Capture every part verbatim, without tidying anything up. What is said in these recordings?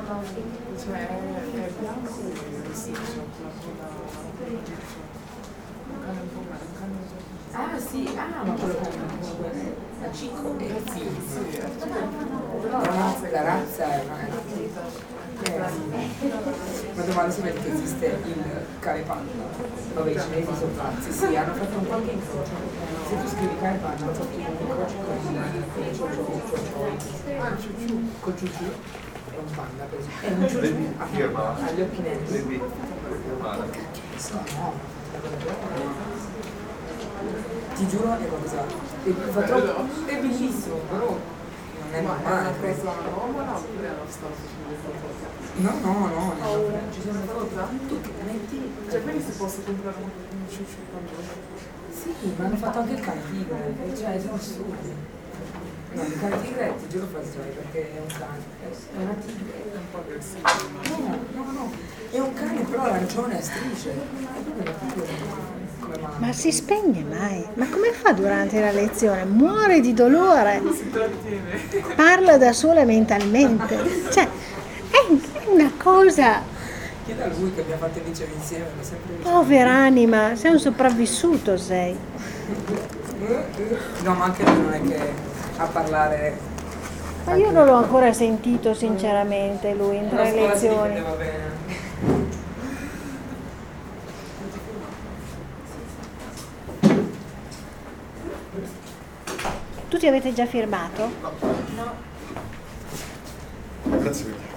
Cioè, è bianco e rossiccio, la coda un cane un po' male, un cane. Ah sì, ah ma quello con la cicco eh, sì, sì, però no, la razza è una eh, ma domani si vede che esiste il cane panda. Vabbè, i cinesi sono pazzi, sì, hanno fatto un qualche incrocio. Se tu scrivi cane panda, hanno fatto un incrocio con il ciociò, Ah, ciucciù. col ciucciù. È un panda, per esempio. È un ciucciù, ha gli occhi neri. So, no. Ti giuro è qualcosa è, fa troppo, è bellissimo, però non è Ma è normale. una cosa anomala oppure è una storia facendo foto? No, no, no, no. Oh, Ci sono le foto, cosa? tu che metti. Cioè, quindi si possa comprare un, un ciucciù quando. Sì, ma hanno fatto anche il cane tigre, cioè sono assurdi. No, il cane tigre ti giuro fa storia perché è un cane, è una tigre. È un po' aggressivo. No, no, no, è un cane però arancione a strisce. È proprio una tigre. Come mai? Ma si spegne mai? Ma come fa durante la lezione? Muore di dolore, Si trattiene. parla da sola mentalmente. Cioè, è una cosa. Chiede a lui che abbiamo fatto vincere insieme, mi sempre visto. Povera anima, sei un sopravvissuto, sei. No, ma anche lui non è che a parlare. Ma io non l'ho ancora sentito sinceramente lui in tre lezioni. Va bene. Tutti avete già firmato? No. Grazie mille.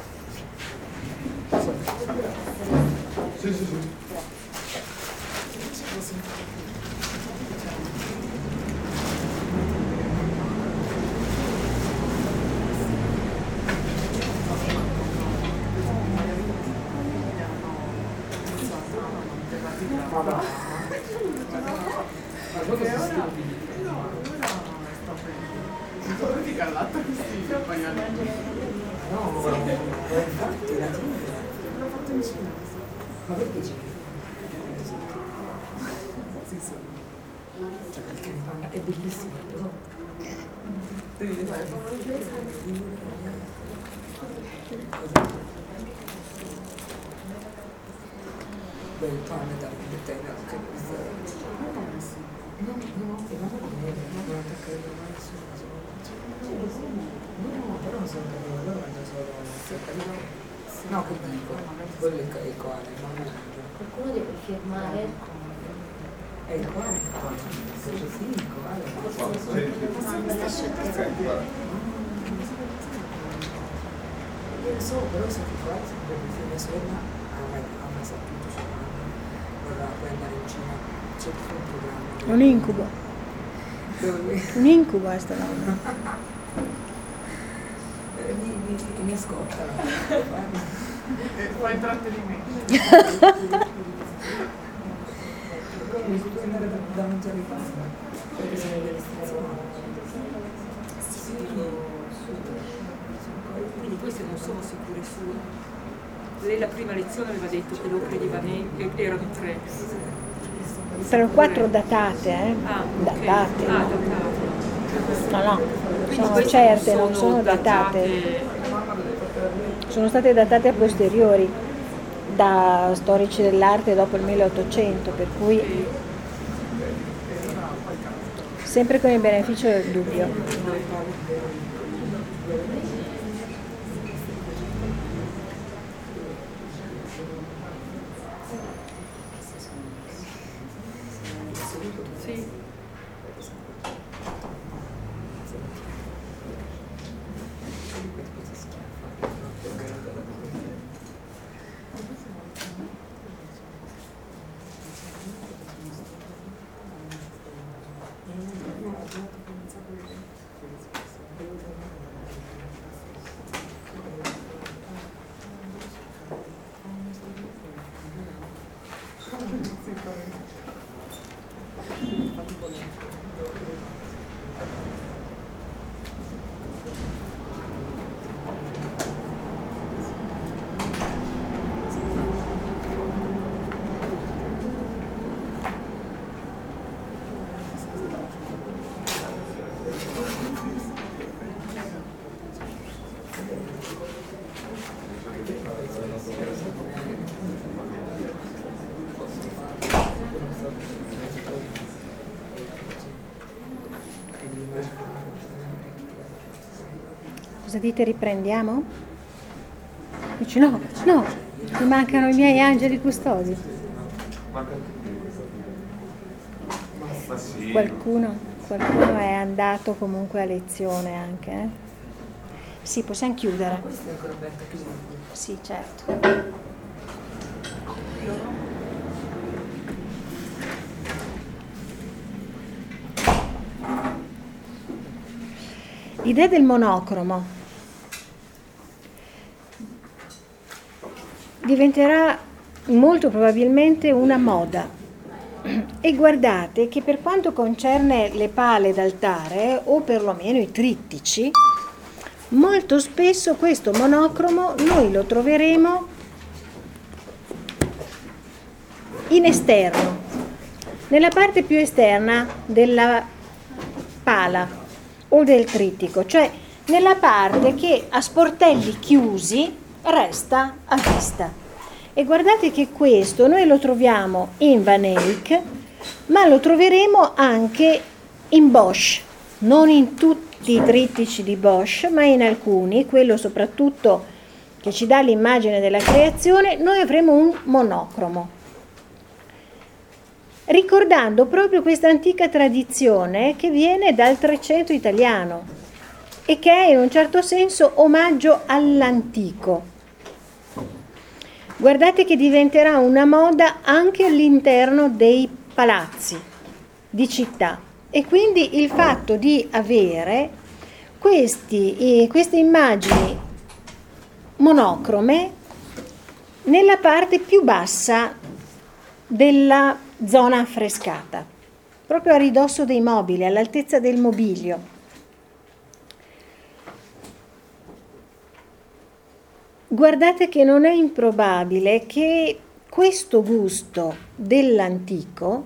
Sì, sì, sì. Ma va. Ma cosa si stupidi? Come ti callata questi pagliali? No, ma infatti la tigre. L'ho fatto in Cina. Ma perché c'è? Sì, sì. Cioè, il cane panda è bellissimo, però. Devi vedere. Beh, il pane da ripetere anche questo. No, no, e guarda come non attaccherebbe mai nessuno. No, però non sono capito, loro mangiano solo. No, che dico? Quello è il koala, il mamma mangia. Qualcuno deve firmare. È il koala il koala. Sì, il koala. Io lo so, però so che qua mia sorella ha mai ha mai saputo sua mamma vorrà poi andare in Cina, c'è tutto un programma. Un incubo, Dove lui un incubo è sta donna. eh, mi, mi, mi ascoltano. E fai intrattenimento. Mi puoi andare da, da mangiare i pasta, perché sono delle restrizioni. Sì, Quindi queste non sono sicure sue. Lei la prima lezione aveva detto che lo credeva me, e erano tre. Sono quattro datate, eh? Ah, ok. Datate. Ah, datate. No, no, Quindi sono queste certe, non sono datate. Sono state datate a posteriori da storici dell'arte dopo il milleottocento, per cui sempre con il beneficio del dubbio. Sì. Cosa dite, riprendiamo? Dici no, no, mi mancano i miei angeli custodi. Ma sì. Qualcuno, qualcuno è andato comunque a lezione anche, eh? Sì, possiamo chiudere. Questa è ancora aperta chiusa. Sì, certo. L'idea del monocromo diventerà molto probabilmente una moda. E guardate che per quanto concerne le pale d'altare, o perlomeno i trittici, molto spesso questo monocromo noi lo troveremo in esterno, nella parte più esterna della pala o del trittico, cioè nella parte che a sportelli chiusi resta a vista. E guardate che questo noi lo troviamo in Van Eyck, ma lo troveremo anche in Bosch, non in tutti i trittici di Bosch, ma in alcuni, quello soprattutto che ci dà l'immagine della creazione, noi avremo un monocromo. Ricordando proprio questa antica tradizione che viene dal Trecento italiano e che è in un certo senso omaggio all'antico. Guardate che diventerà una moda anche all'interno dei palazzi di città, e quindi il fatto di avere questi, eh, queste immagini monocrome nella parte più bassa della zona affrescata, proprio a ridosso dei mobili, all'altezza del mobilio. Guardate che non è improbabile che questo gusto dell'antico,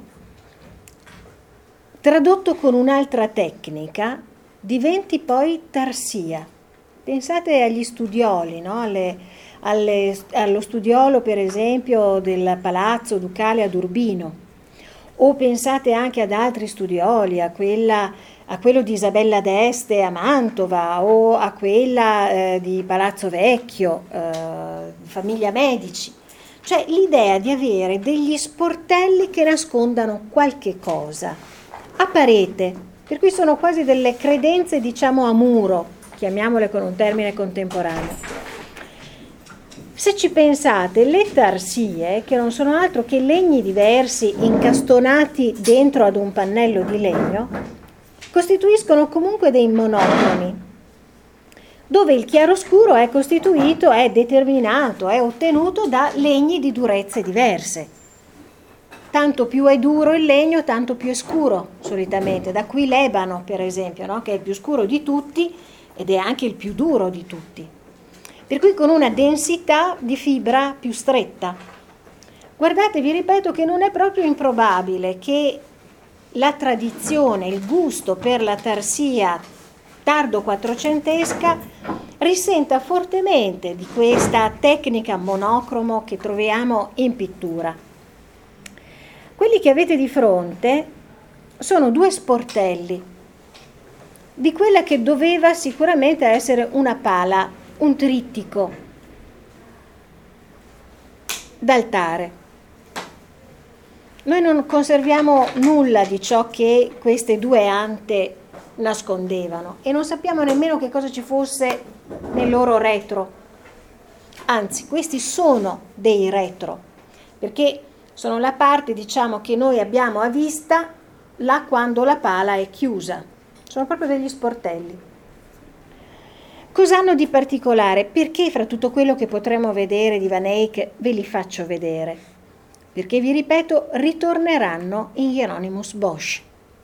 tradotto con un'altra tecnica, diventi poi tarsia. Pensate agli studioli, no? Alle, alle, allo studiolo per esempio del Palazzo Ducale ad Urbino, o pensate anche ad altri studioli, a, quella, a quello di Isabella d'Este a Mantova, o a quella eh, di Palazzo Vecchio, eh, famiglia Medici. Cioè l'idea di avere degli sportelli che nascondano qualche cosa a parete, per cui sono quasi delle credenze, diciamo, a muro, chiamiamole con un termine contemporaneo. Se ci pensate, le tarsie, che non sono altro che legni diversi incastonati dentro ad un pannello di legno, costituiscono comunque dei monocromi, dove il chiaroscuro è costituito, è determinato, è ottenuto da legni di durezze diverse. Tanto più è duro il legno, tanto più è scuro, solitamente. Da qui l'ebano, per esempio, no? Che è il più scuro di tutti ed è anche il più duro di tutti. Per cui con una densità di fibra più stretta. Guardate, vi ripeto che non è proprio improbabile che la tradizione, il gusto per la tarsia tardo quattrocentesca risenta fortemente di questa tecnica monocromo che troviamo in pittura. Quelli che avete di fronte sono due sportelli di quella che doveva sicuramente essere una pala, un trittico d'altare. Noi non conserviamo nulla di ciò che queste due ante nascondevano e non sappiamo nemmeno che cosa ci fosse nel loro retro. Anzi, questi sono dei retro, perché sono la parte, diciamo, che noi abbiamo a vista là quando la pala è chiusa. Sono proprio degli sportelli. Cosa hanno di particolare? Perché fra tutto quello che potremo vedere di Van Eyck ve li faccio vedere? Perché, vi ripeto, ritorneranno in Hieronymus Bosch.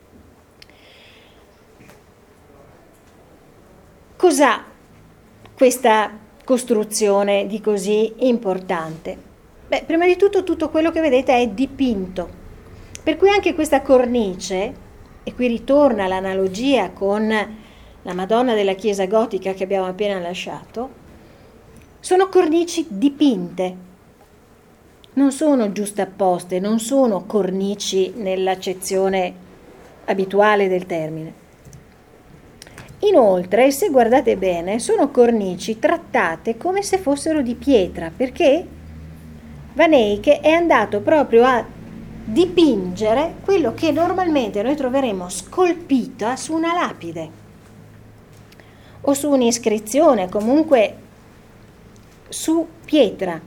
Cos'ha questa costruzione di così importante? Beh, prima di tutto tutto quello che vedete è dipinto, per cui anche questa cornice, e qui ritorna l'analogia con la Madonna della Chiesa Gotica che abbiamo appena lasciato, sono cornici dipinte, non sono giustapposte, non sono cornici nell'accezione abituale del termine. Inoltre, se guardate bene, sono cornici trattate come se fossero di pietra, perché Van Eyck è andato proprio a dipingere quello che normalmente noi troveremo scolpito su una lapide o su un'iscrizione, comunque su pietra.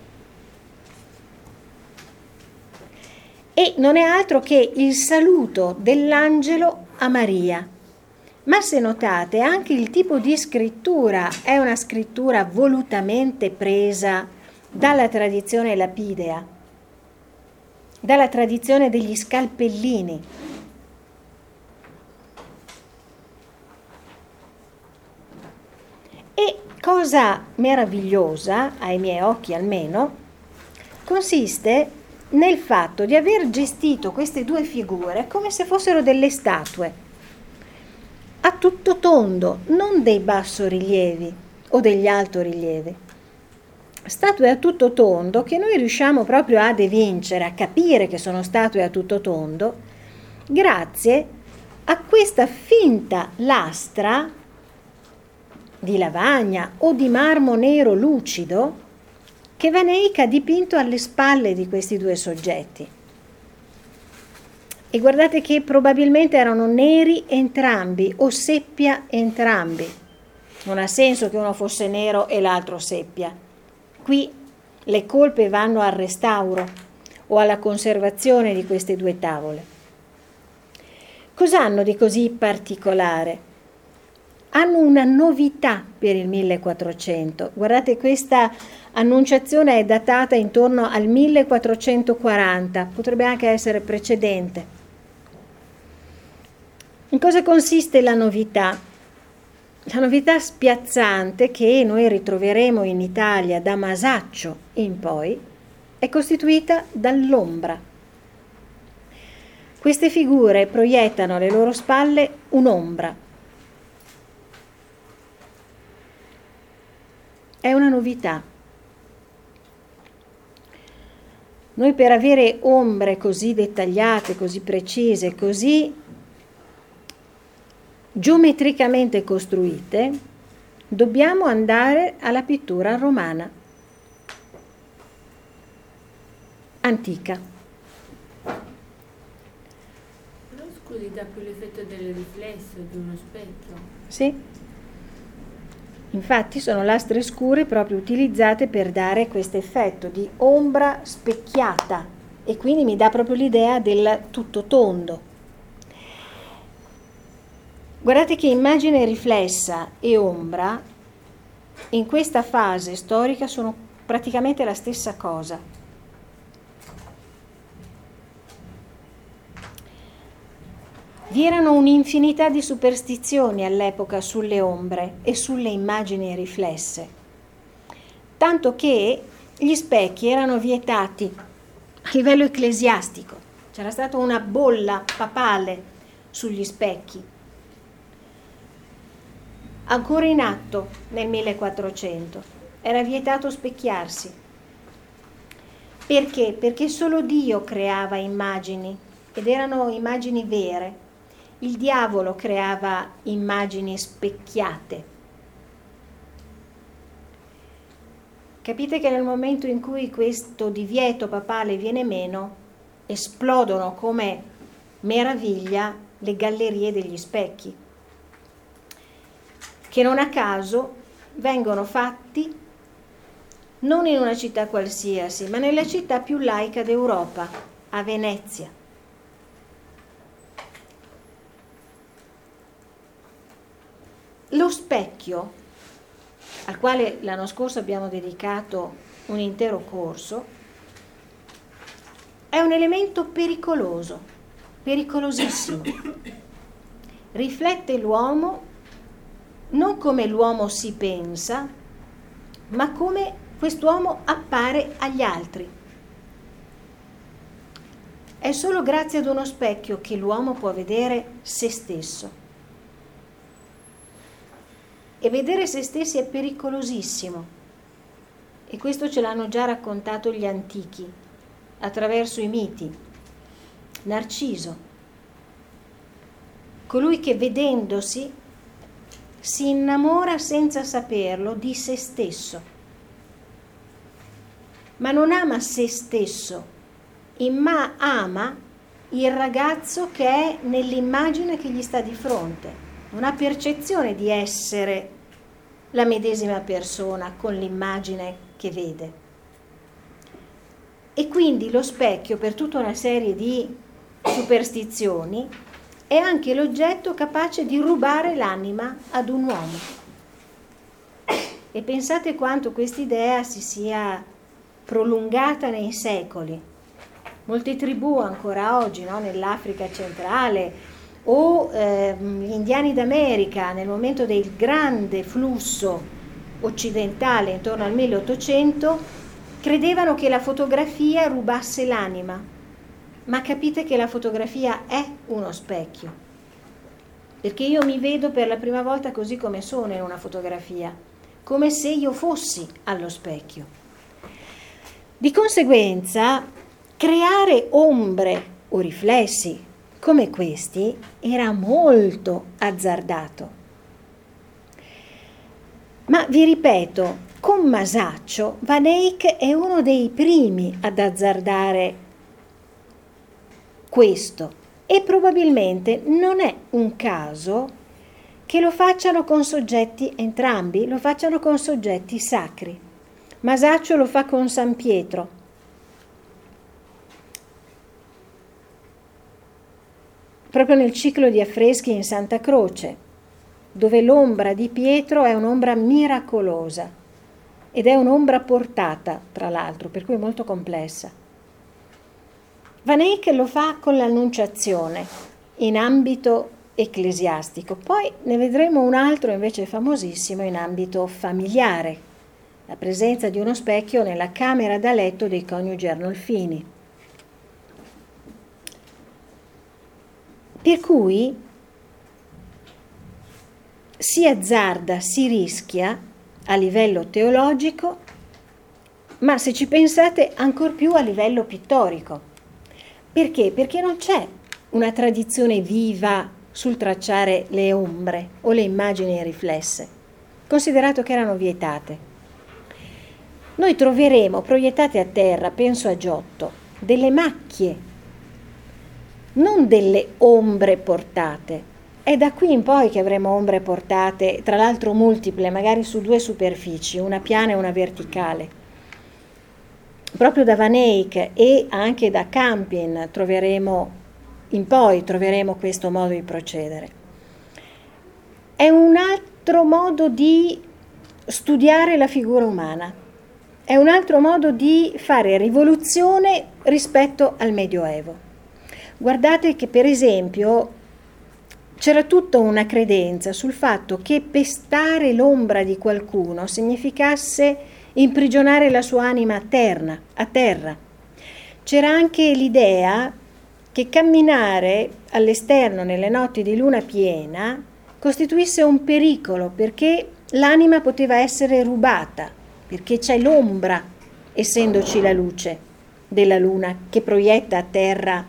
E non è altro che il saluto dell'angelo a Maria. Ma se notate, anche il tipo di scrittura è una scrittura volutamente presa dalla tradizione lapidea, dalla tradizione degli scalpellini. E cosa meravigliosa, ai miei occhi almeno, consiste nel fatto di aver gestito queste due figure come se fossero delle statue, a tutto tondo, non dei bassorilievi o degli altorilievi. Statue a tutto tondo che noi riusciamo proprio ad evincere, a capire che sono statue a tutto tondo, grazie a questa finta lastra di lavagna o di marmo nero lucido che Van Eyck ha dipinto alle spalle di questi due soggetti. E guardate che probabilmente erano neri entrambi o seppia entrambi. Non ha senso che uno fosse nero e l'altro seppia. Qui le colpe vanno al restauro o alla conservazione di queste due tavole. Cos'hanno di così particolare? Hanno una novità per il millequattrocento. Guardate, questa annunciazione è datata intorno al millequattrocentoquaranta, potrebbe anche essere precedente. In cosa consiste la novità? La novità spiazzante che noi ritroveremo in Italia da Masaccio in poi è costituita dall'ombra. Queste figure proiettano alle loro spalle un'ombra. È una novità. Noi per avere ombre così dettagliate, così precise, così geometricamente costruite, dobbiamo andare alla pittura romana antica. Però scusi, dà più l'effetto del riflesso di uno specchio. Sì. Infatti sono lastre scure proprio utilizzate per dare questo effetto di ombra specchiata e quindi mi dà proprio l'idea del tutto tondo. Guardate che immagine riflessa e ombra in questa fase storica sono praticamente la stessa cosa. Vi erano un'infinità di superstizioni all'epoca sulle ombre e sulle immagini riflesse, tanto che gli specchi erano vietati a livello ecclesiastico. C'era stata una bolla papale sugli specchi, ancora in atto nel millequattrocento. Era vietato specchiarsi. Perché? Perché solo Dio creava immagini, ed erano immagini vere. Il diavolo creava immagini specchiate. Capite che nel momento in cui questo divieto papale viene meno, esplodono come meraviglia le gallerie degli specchi, che non a caso vengono fatti non in una città qualsiasi, ma nella città più laica d'Europa, a Venezia. Lo specchio, al quale l'anno scorso abbiamo dedicato un intero corso, è un elemento pericoloso, pericolosissimo. Riflette l'uomo non come l'uomo si pensa, ma come quest'uomo appare agli altri. È solo grazie ad uno specchio che l'uomo può vedere se stesso. E vedere se stessi è pericolosissimo. E questo ce l'hanno già raccontato gli antichi, attraverso i miti. Narciso, colui che vedendosi si innamora senza saperlo di se stesso, ma non ama se stesso, ma ama il ragazzo che è nell'immagine che gli sta di fronte, non ha percezione di essere la medesima persona con l'immagine che vede. E quindi lo specchio, per tutta una serie di superstizioni, è anche l'oggetto capace di rubare l'anima ad un uomo. E pensate quanto quest'idea si sia prolungata nei secoli. Molte tribù ancora oggi, no, nell'Africa centrale o eh, gli indiani d'America, nel momento del grande flusso occidentale intorno al milleottocento, credevano che la fotografia rubasse l'anima, ma capite che la fotografia è uno specchio, perché io mi vedo per la prima volta così come sono in una fotografia, come se io fossi allo specchio. Di conseguenza, creare ombre o riflessi come questi era molto azzardato. Ma vi ripeto, con Masaccio, Van Eyck è uno dei primi ad azzardare questo e probabilmente non è un caso che lo facciano con soggetti, entrambi lo facciano con soggetti sacri. Masaccio lo fa con San Pietro, proprio nel ciclo di affreschi in Santa Croce, dove l'ombra di Pietro è un'ombra miracolosa ed è un'ombra portata, tra l'altro, per cui molto complessa. Van Eyck lo fa con l'Annunciazione in ambito ecclesiastico, poi ne vedremo un altro invece famosissimo in ambito familiare, la presenza di uno specchio nella camera da letto dei coniugi Arnolfini. Per cui si azzarda, si rischia a livello teologico, ma se ci pensate ancor più a livello pittorico. Perché? Perché non c'è una tradizione viva sul tracciare le ombre o le immagini riflesse, considerato che erano vietate. Noi troveremo proiettate a terra, penso a Giotto, delle macchie, non delle ombre portate. È da qui in poi che avremo ombre portate, tra l'altro multiple, magari su due superfici, una piana e una verticale. Proprio da Van Eyck e anche da Campin troveremo, in poi troveremo questo modo di procedere. È un altro modo di studiare la figura umana, è un altro modo di fare rivoluzione rispetto al Medioevo. Guardate che per esempio c'era tutta una credenza sul fatto che pestare l'ombra di qualcuno significasse imprigionare la sua anima a terra, a terra. C'era anche l'idea che camminare all'esterno nelle notti di luna piena costituisse un pericolo, perché l'anima poteva essere rubata, perché c'è l'ombra, essendoci la luce della luna che proietta a terra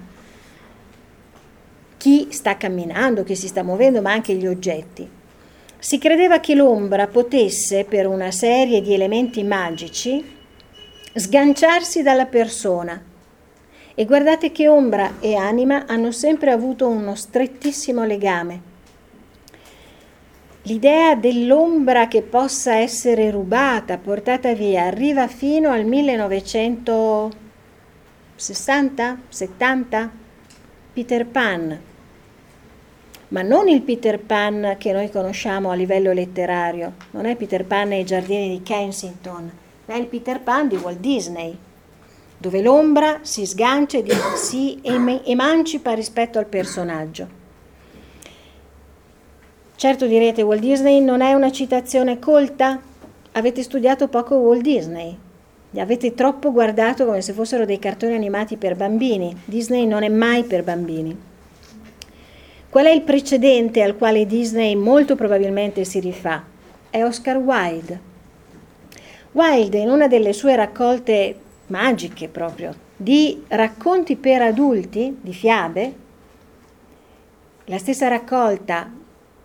chi sta camminando, chi si sta muovendo, ma anche gli oggetti. Si credeva che l'ombra potesse, per una serie di elementi magici, sganciarsi dalla persona. E guardate che ombra e anima hanno sempre avuto uno strettissimo legame. L'idea dell'ombra che possa essere rubata, portata via, arriva fino al millenovecentosessanta settanta, Peter Pan. Ma non il Peter Pan che noi conosciamo a livello letterario, non è Peter Pan nei giardini di Kensington, è il Peter Pan di Walt Disney, dove l'ombra si sgancia e si emancipa rispetto al personaggio. Certo, direte, Walt Disney non è una citazione colta? Avete studiato poco Walt Disney, li avete troppo guardato come se fossero dei cartoni animati per bambini. Disney non è mai per bambini. Qual è il precedente al quale Disney molto probabilmente si rifà? È Oscar Wilde. Wilde, in una delle sue raccolte magiche proprio, di racconti per adulti, di fiabe, la stessa raccolta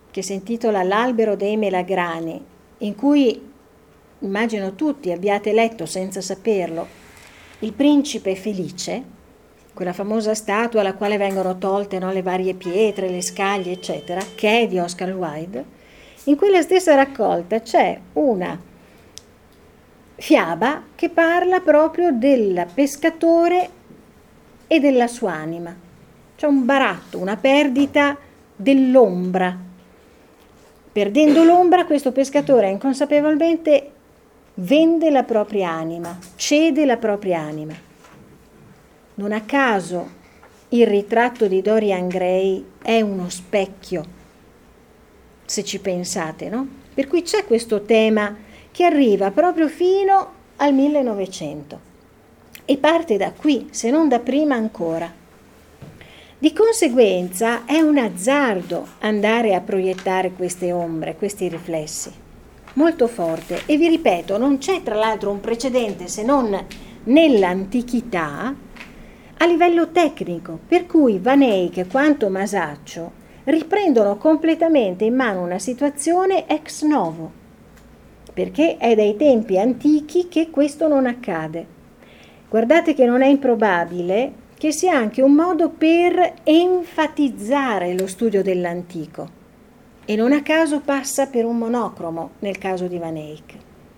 che si intitola L'albero dei melagrani, in cui immagino tutti abbiate letto senza saperlo il principe felice, quella famosa statua alla quale vengono tolte, no, le varie pietre, le scaglie, eccetera, che è di Oscar Wilde. In quella stessa raccolta c'è una fiaba che parla proprio del pescatore e della sua anima. C'è un baratto, una perdita dell'ombra. Perdendo l'ombra, questo pescatore inconsapevolmente vende la propria anima, cede la propria anima. Non a caso il ritratto di Dorian Gray è uno specchio, se ci pensate, no? Per cui c'è questo tema che arriva proprio fino al millenovecento e parte da qui, se non da prima ancora. Di conseguenza è un azzardo andare a proiettare queste ombre, questi riflessi, molto forte. E vi ripeto, non c'è tra l'altro un precedente se non nell'antichità a livello tecnico, per cui Van Eyck quanto Masaccio riprendono completamente in mano una situazione ex novo, perché è dai tempi antichi che questo non accade. Guardate che non è improbabile che sia anche un modo per enfatizzare lo studio dell'antico, e non a caso passa per un monocromo nel caso di Van Eyck.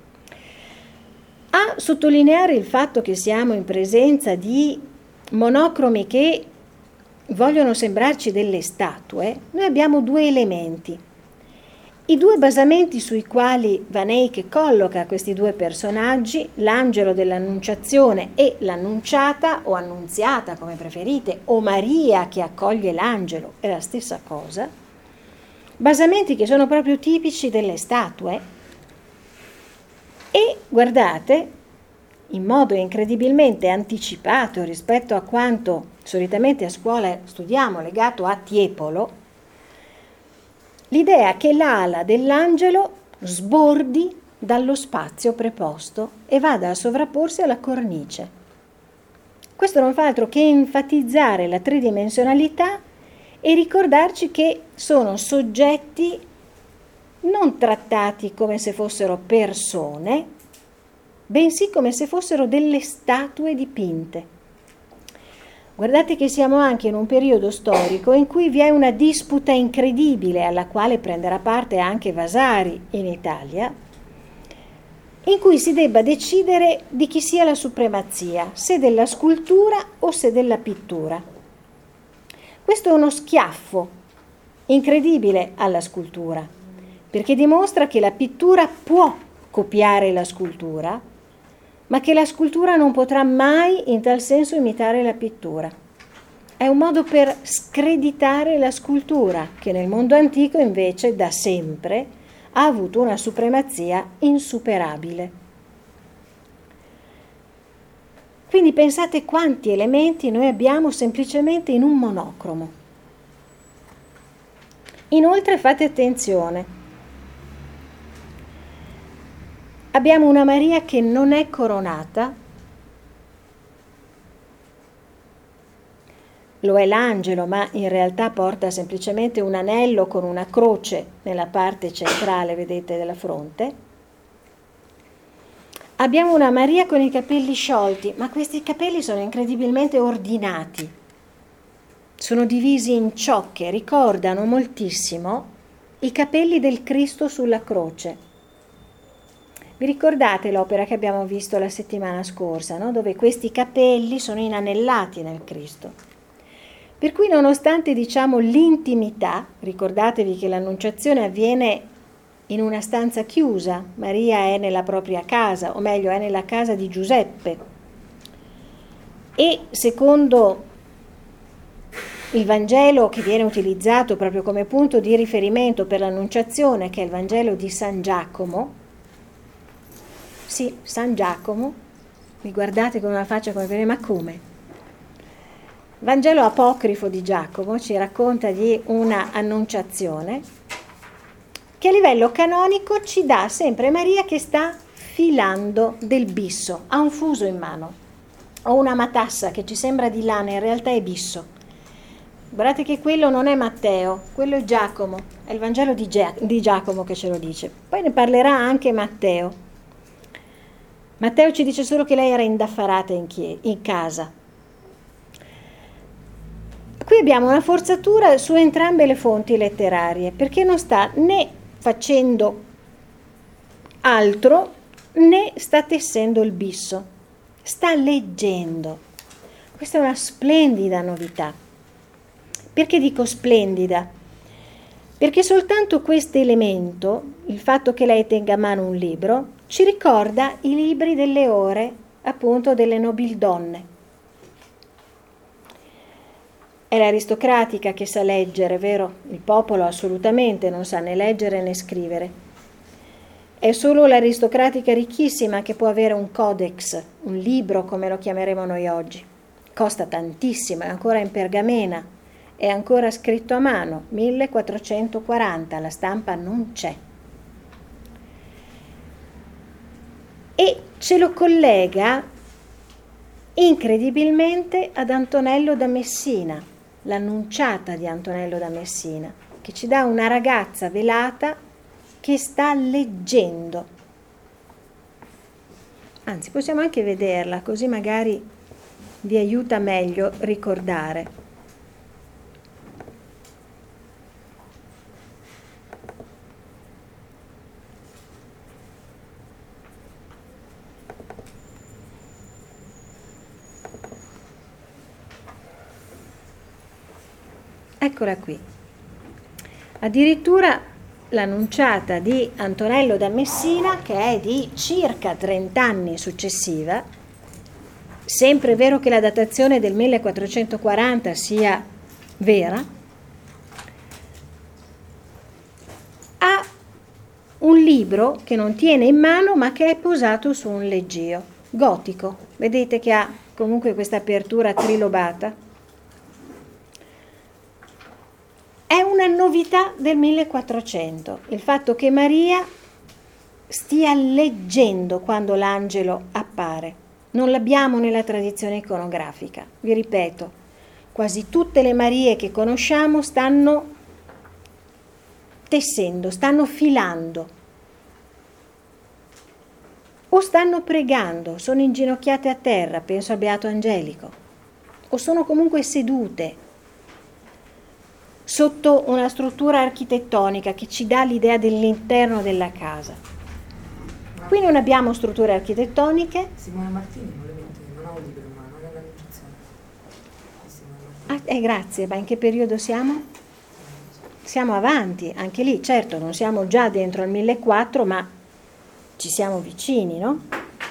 A sottolineare il fatto che siamo in presenza di monocromi che vogliono sembrarci delle statue, noi abbiamo due elementi. I due basamenti sui quali Van Eyck colloca questi due personaggi, l'angelo dell'annunciazione e l'annunciata o annunziata come preferite, o Maria che accoglie l'angelo, è la stessa cosa, basamenti che sono proprio tipici delle statue. E guardate, in modo incredibilmente anticipato rispetto a quanto solitamente a scuola studiamo legato a Tiepolo, l'idea che l'ala dell'angelo sbordi dallo spazio preposto e vada a sovrapporsi alla cornice. Questo non fa altro che enfatizzare la tridimensionalità e ricordarci che sono soggetti non trattati come se fossero persone, bensì come se fossero delle statue dipinte. Guardate che siamo anche in un periodo storico in cui vi è una disputa incredibile alla quale prenderà parte anche Vasari in Italia, in cui si debba decidere di chi sia la supremazia, se della scultura o se della pittura. Questo è uno schiaffo incredibile alla scultura, perché dimostra che la pittura può copiare la scultura, ma che la scultura non potrà mai in tal senso imitare la pittura. È un modo per screditare la scultura, che nel mondo antico invece da sempre ha avuto una supremazia insuperabile. Quindi pensate quanti elementi noi abbiamo semplicemente in un monocromo. Inoltre fate attenzione. Abbiamo una Maria che non è coronata, lo è l'angelo, ma in realtà porta semplicemente un anello con una croce nella parte centrale, vedete, della fronte. Abbiamo una Maria con i capelli sciolti, ma questi capelli sono incredibilmente ordinati, sono divisi in ciocche, ricordano moltissimo i capelli del Cristo sulla croce. Vi ricordate l'opera che abbiamo visto la settimana scorsa, no? Dove questi capelli sono inanellati nel Cristo. Per cui nonostante diciamo l'intimità, ricordatevi che l'annunciazione avviene in una stanza chiusa, Maria è nella propria casa, o meglio è nella casa di Giuseppe, e secondo il Vangelo che viene utilizzato proprio come punto di riferimento per l'annunciazione, che è il Vangelo di San Giacomo, sì, San Giacomo, mi guardate con una faccia come per dire, ma come? Vangelo apocrifo di Giacomo ci racconta di una annunciazione che a livello canonico ci dà sempre Maria che sta filando del bisso, ha un fuso in mano, o una matassa che ci sembra di lana, in realtà è bisso. Guardate che quello non è Matteo, quello è Giacomo, è il Vangelo di, Gia- di Giacomo che ce lo dice. Poi ne parlerà anche Matteo. Matteo ci dice solo che lei era indaffarata in, chie- in casa. Qui abbiamo una forzatura su entrambe le fonti letterarie, perché non sta né facendo altro né sta tessendo il bisso, sta leggendo. Questa è una splendida novità. Perché dico splendida? Perché soltanto questo elemento, il fatto che lei tenga a mano un libro, ci ricorda i libri delle ore, appunto, delle nobildonne. È l'aristocratica che sa leggere, vero? Il popolo assolutamente non sa né leggere né scrivere. È solo l'aristocratica ricchissima che può avere un codex, un libro come lo chiameremo noi oggi. Costa tantissimo, è ancora in pergamena, è ancora scritto a mano, millequattrocentoquaranta, la stampa non c'è. E ce lo collega incredibilmente ad Antonello da Messina, l'annunciata di Antonello da Messina, che ci dà una ragazza velata che sta leggendo. Anzi, possiamo anche vederla, così magari vi aiuta meglio ricordare. Eccola qui. Addirittura l'annunciata di Antonello da Messina, che è di circa trenta anni successiva, sempre è vero che la datazione del millequattrocentoquaranta sia vera, ha un libro che non tiene in mano ma che è posato su un leggio gotico. Vedete che ha comunque questa apertura trilobata. È una novità del millequattrocento, il fatto che Maria stia leggendo quando l'angelo appare. Non l'abbiamo nella tradizione iconografica. Vi ripeto, quasi tutte le Marie che conosciamo stanno tessendo, stanno filando o stanno pregando, sono inginocchiate a terra, penso al Beato Angelico, o sono comunque sedute sotto una struttura architettonica che ci dà l'idea dell'interno della casa. Qui non abbiamo strutture architettoniche. Simone Martini non le mette, non ha un libro in mano, non è l'annunciazione. Ah, eh, grazie, ma in che periodo siamo? Siamo avanti, anche lì, certo, non siamo già dentro al millequattrocento, ma ci siamo vicini, no?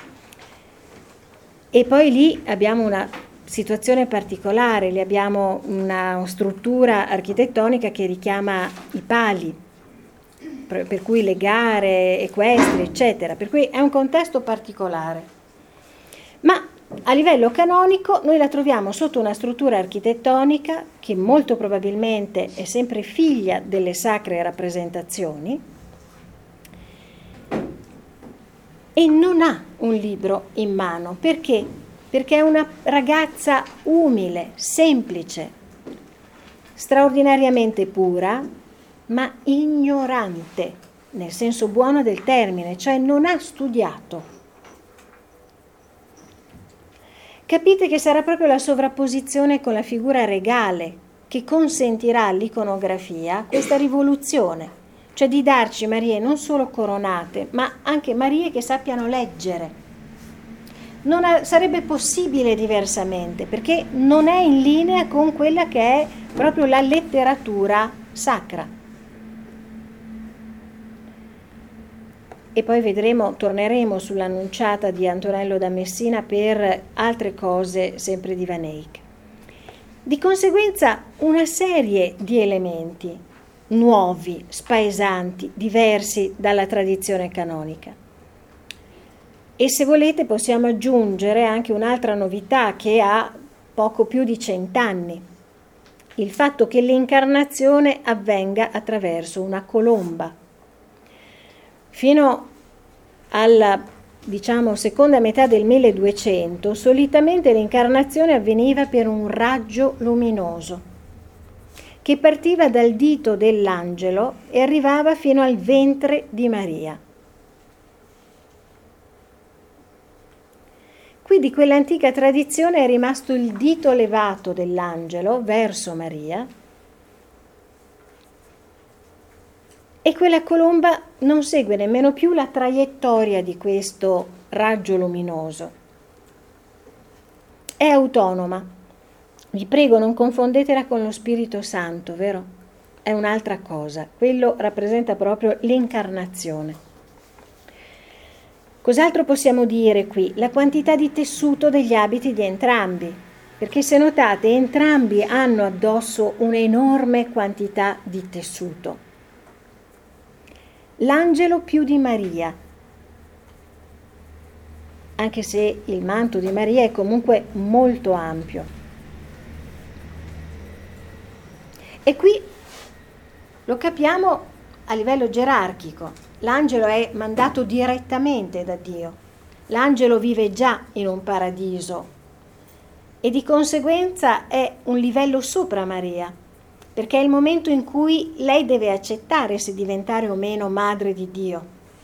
E poi lì abbiamo una situazione particolare, lì abbiamo una struttura architettonica che richiama i pali, per cui le gare equestri, eccetera, per cui è un contesto particolare. Ma a livello canonico noi la troviamo sotto una struttura architettonica che molto probabilmente è sempre figlia delle sacre rappresentazioni e non ha un libro in mano. Perché? Perché è una ragazza umile, semplice, straordinariamente pura, ma ignorante, nel senso buono del termine, cioè non ha studiato. Capite che sarà proprio la sovrapposizione con la figura regale che consentirà all'iconografia questa rivoluzione, cioè di darci Marie non solo coronate, ma anche Marie che sappiano leggere. Non ha, sarebbe possibile diversamente, perché non è in linea con quella che è proprio la letteratura sacra. E poi vedremo, torneremo sull'annunciata di Antonello da Messina per altre cose sempre di Van Eyck. Di conseguenza una serie di elementi nuovi, spaesanti, diversi dalla tradizione canonica. E se volete possiamo aggiungere anche un'altra novità che ha poco più di cent'anni, il fatto che l'incarnazione avvenga attraverso una colomba. Fino alla, diciamo, seconda metà del milleduecento, solitamente l'incarnazione avveniva per un raggio luminoso, che partiva dal dito dell'angelo e arrivava fino al ventre di Maria. Qui di quell'antica tradizione è rimasto il dito levato dell'angelo verso Maria e quella colomba non segue nemmeno più la traiettoria di questo raggio luminoso. È autonoma. Vi prego, non confondetela con lo Spirito Santo, vero? È un'altra cosa. Quello rappresenta proprio l'incarnazione. Cos'altro possiamo dire qui? La quantità di tessuto degli abiti di entrambi, perché se notate entrambi hanno addosso un'enorme quantità di tessuto. L'angelo più di Maria, anche se il manto di Maria è comunque molto ampio. E qui lo capiamo a livello gerarchico. L'angelo è mandato direttamente da Dio. L'angelo vive già in un paradiso e di conseguenza è un livello sopra Maria, perché è il momento in cui lei deve accettare se diventare o meno madre di Dio.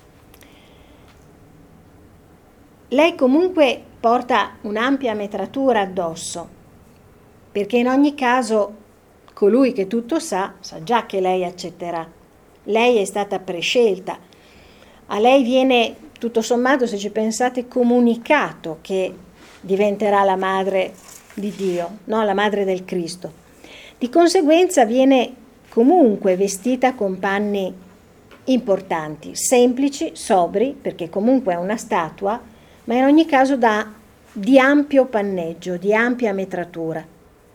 Lei comunque porta un'ampia metratura addosso, perché in ogni caso colui che tutto sa, sa già che lei accetterà. Lei è stata prescelta. A lei viene, tutto sommato, se ci pensate, comunicato che diventerà la madre di Dio, no? La madre del Cristo. Di conseguenza viene comunque vestita con panni importanti, semplici, sobri, perché comunque è una statua, ma in ogni caso da, di ampio panneggio, di ampia metratura.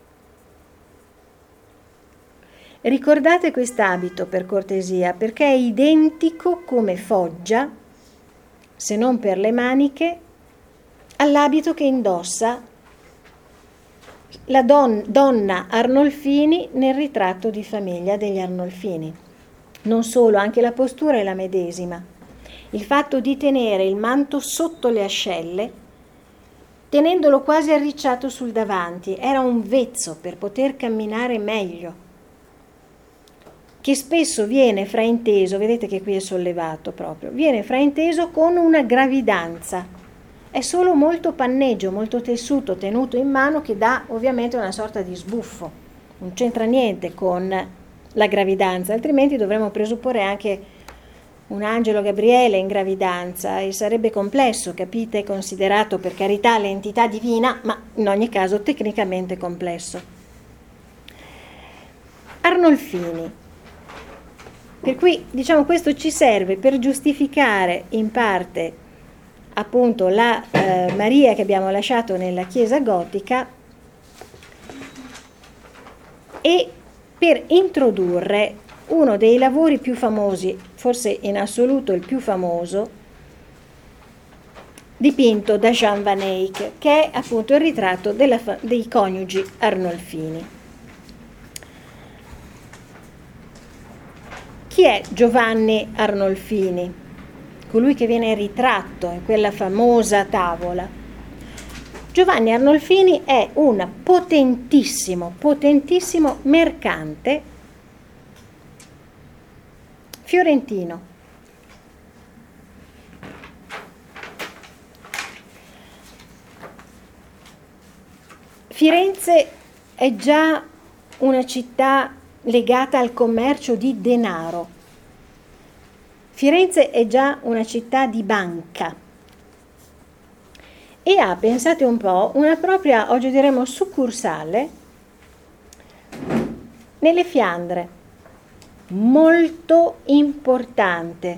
Ricordate quest'abito per cortesia, perché è identico come foggia, se non per le maniche, all'abito che indossa la don- donna Arnolfini nel ritratto di famiglia degli Arnolfini. Non solo, anche la postura è la medesima. Il fatto di tenere il manto sotto le ascelle, tenendolo quasi arricciato sul davanti, era un vezzo per poter camminare meglio, che spesso viene frainteso, vedete che qui è sollevato proprio, viene frainteso con una gravidanza. È solo molto panneggio, molto tessuto tenuto in mano che dà ovviamente una sorta di sbuffo. Non c'entra niente con la gravidanza, altrimenti dovremmo presupporre anche un angelo Gabriele in gravidanza e sarebbe complesso, capite, considerato per carità l'entità divina, ma in ogni caso tecnicamente complesso. Arnolfini. Per cui, diciamo, questo ci serve per giustificare in parte appunto la eh, Maria che abbiamo lasciato nella chiesa gotica e per introdurre uno dei lavori più famosi, forse in assoluto il più famoso, dipinto da Jan van Eyck, che è appunto il ritratto della fa- dei coniugi Arnolfini. Chi è Giovanni Arnolfini? Colui che viene ritratto in quella famosa tavola. Giovanni Arnolfini è un potentissimo, potentissimo mercante fiorentino. Firenze è già una città legata al commercio di denaro. Firenze è già una città di banca e ha, pensate un po', una propria, oggi diremo, succursale nelle Fiandre, molto importante,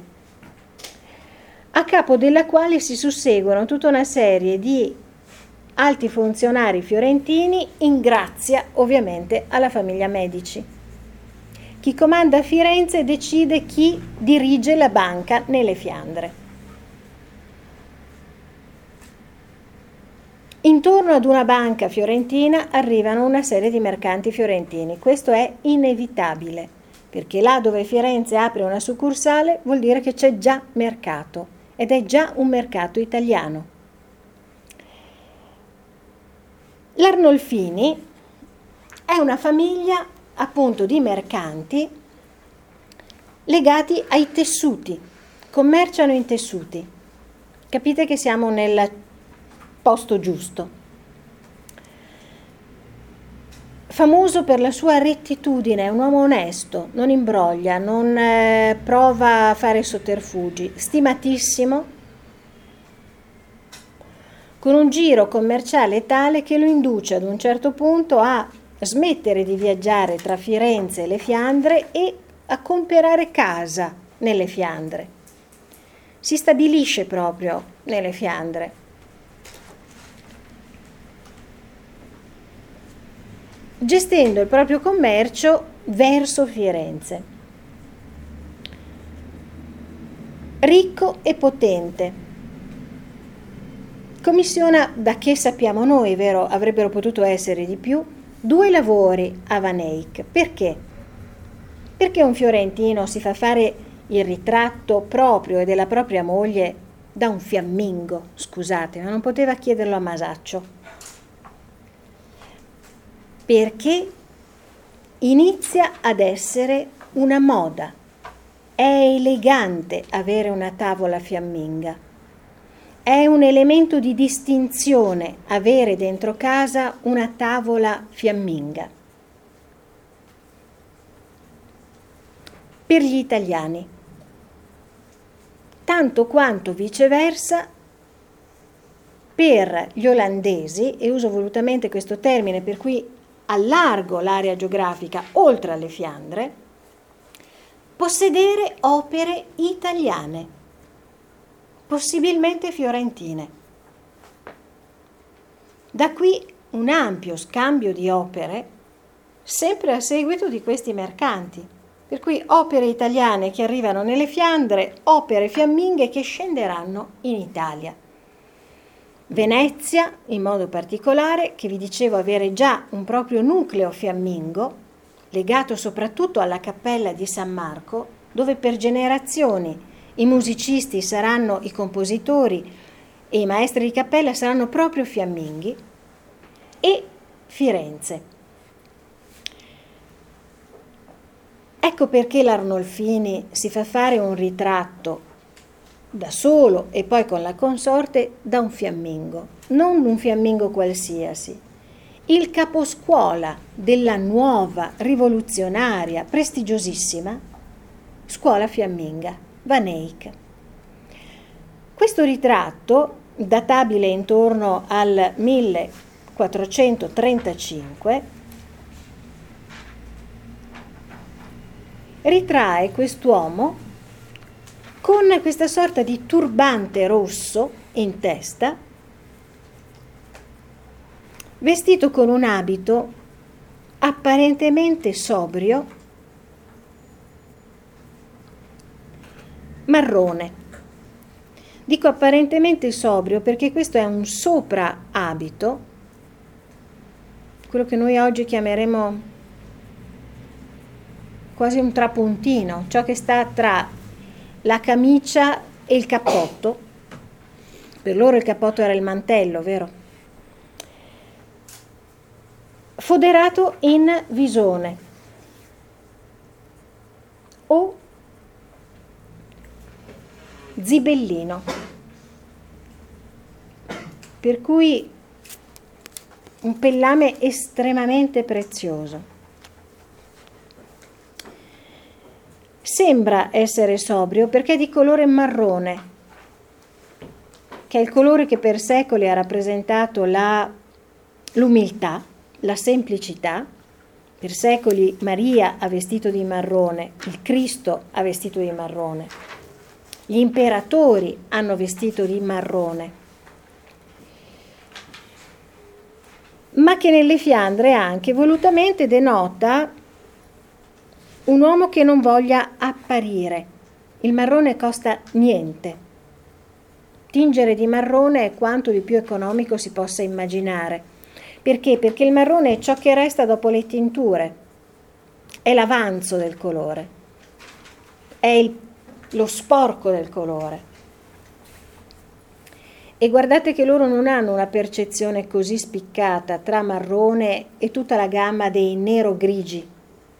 a capo della quale si susseguono tutta una serie di alti funzionari fiorentini in grazia ovviamente alla famiglia Medici. Chi comanda a Firenze decide chi dirige la banca nelle Fiandre. Intorno ad una banca fiorentina arrivano una serie di mercanti fiorentini. Questo è inevitabile, perché là dove Firenze apre una succursale vuol dire che c'è già mercato, ed è già un mercato italiano. L'Arnolfini è una famiglia appunto di mercanti legati ai tessuti, commerciano in tessuti. Capite che siamo nel posto giusto. Famoso per la sua rettitudine, è un uomo onesto, non imbroglia, non eh, prova a fare sotterfugi, stimatissimo, con un giro commerciale tale che lo induce ad un certo punto a smettere di viaggiare tra Firenze e le Fiandre e a comprare casa nelle Fiandre. Si stabilisce proprio nelle Fiandre. Gestendo il proprio commercio verso Firenze. Ricco e potente. Commissiona, da che sappiamo noi, vero, avrebbero potuto essere di più, due lavori a Van Eyck. Perché? Perché un fiorentino si fa fare il ritratto proprio e della propria moglie da un fiammingo, scusate, ma non poteva chiederlo a Masaccio. Perché inizia ad essere una moda. È elegante avere una tavola fiamminga. È un elemento di distinzione avere dentro casa una tavola fiamminga. Per gli italiani. Tanto quanto viceversa per gli olandesi, e uso volutamente questo termine per cui allargo l'area geografica oltre alle Fiandre, possedere opere italiane, possibilmente fiorentine. Da qui un ampio scambio di opere, sempre a seguito di questi mercanti, per cui opere italiane che arrivano nelle Fiandre, opere fiamminghe che scenderanno in Italia. Venezia, in modo particolare, che vi dicevo avere già un proprio nucleo fiammingo, legato soprattutto alla cappella di San Marco, dove per generazioni i musicisti saranno i compositori e i maestri di cappella saranno proprio fiamminghi, e Firenze. Ecco perché l'Arnolfini si fa fare un ritratto da solo e poi con la consorte da un fiammingo, non un fiammingo qualsiasi, il caposcuola della nuova, rivoluzionaria, prestigiosissima scuola fiamminga, Van Eyck. Questo ritratto, databile intorno al millequattrocentotrentacinque, ritrae quest'uomo con questa sorta di turbante rosso in testa, vestito con un abito apparentemente sobrio, marrone. Dico apparentemente sobrio perché questo è un sopraabito, quello che noi oggi chiameremo quasi un trapuntino, ciò che sta tra la camicia e il cappotto. Per loro il cappotto era il mantello, vero? Foderato in visone o zibellino, per cui un pellame estremamente prezioso. Sembra essere sobrio perché è di colore marrone, che è il colore che per secoli ha rappresentato la, l'umiltà, la semplicità. Per secoli Maria ha vestito di marrone, il Cristo ha vestito di marrone, gli imperatori hanno vestito di marrone, ma che nelle Fiandre anche volutamente denota un uomo che non voglia apparire. Il marrone costa niente. Tingere di marrone è quanto di più economico si possa immaginare. Perché? Perché il marrone è ciò che resta dopo le tinture, è l'avanzo del colore, è il, lo sporco del colore. E guardate che loro non hanno una percezione così spiccata tra marrone e tutta la gamma dei nero-grigi,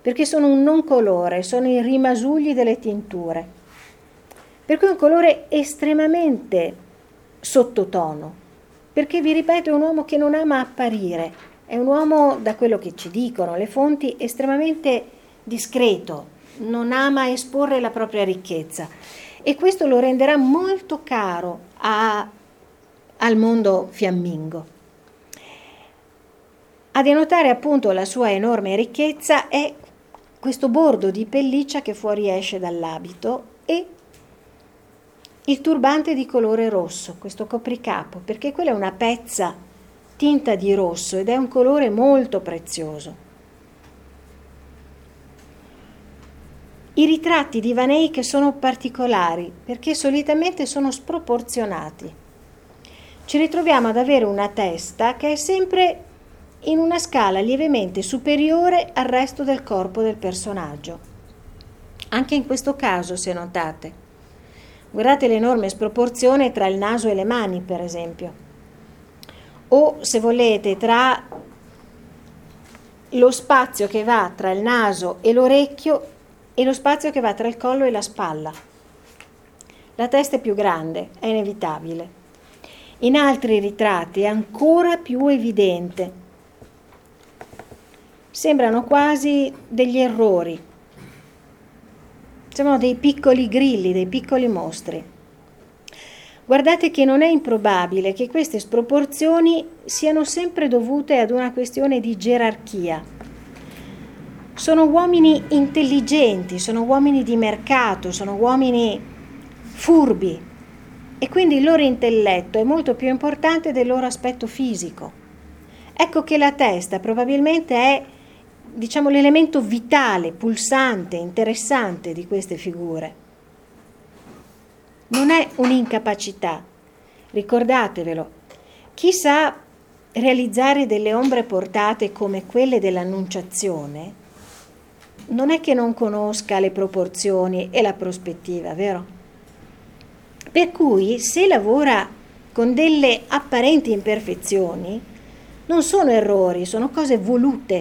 perché sono un non colore, sono i rimasugli delle tinture. Per cui è un colore estremamente sottotono, perché vi ripeto è un uomo che non ama apparire, è un uomo, da quello che ci dicono le fonti, estremamente discreto, non ama esporre la propria ricchezza e questo lo renderà molto caro a, al mondo fiammingo. A denotare appunto la sua enorme ricchezza è questo bordo di pelliccia che fuoriesce dall'abito e il turbante di colore rosso, questo copricapo, perché quella è una pezza tinta di rosso ed è un colore molto prezioso. I ritratti di Van Eyck sono particolari perché solitamente sono sproporzionati. Ci ritroviamo ad avere una testa che è sempre in una scala lievemente superiore al resto del corpo del personaggio. Anche in questo caso, se notate, guardate l'enorme sproporzione tra il naso e le mani, per esempio, o se volete tra lo spazio che va tra il naso e l'orecchio e lo spazio che va tra il collo e la spalla. La testa è più grande, è inevitabile. In altri ritratti è ancora più evidente. Sembrano quasi degli errori. Sembrano dei piccoli grilli, dei piccoli mostri. Guardate che non è improbabile che queste sproporzioni siano sempre dovute ad una questione di gerarchia. Sono uomini intelligenti, sono uomini di mercato, sono uomini furbi e quindi il loro intelletto è molto più importante del loro aspetto fisico. Ecco che la testa probabilmente è, diciamo, l'elemento vitale, pulsante, interessante di queste figure. Non è un'incapacità, ricordatevelo. Chi sa realizzare delle ombre portate come quelle dell'Annunciazione non è che non conosca le proporzioni e la prospettiva, vero? Per cui se lavora con delle apparenti imperfezioni, non sono errori, sono cose volute.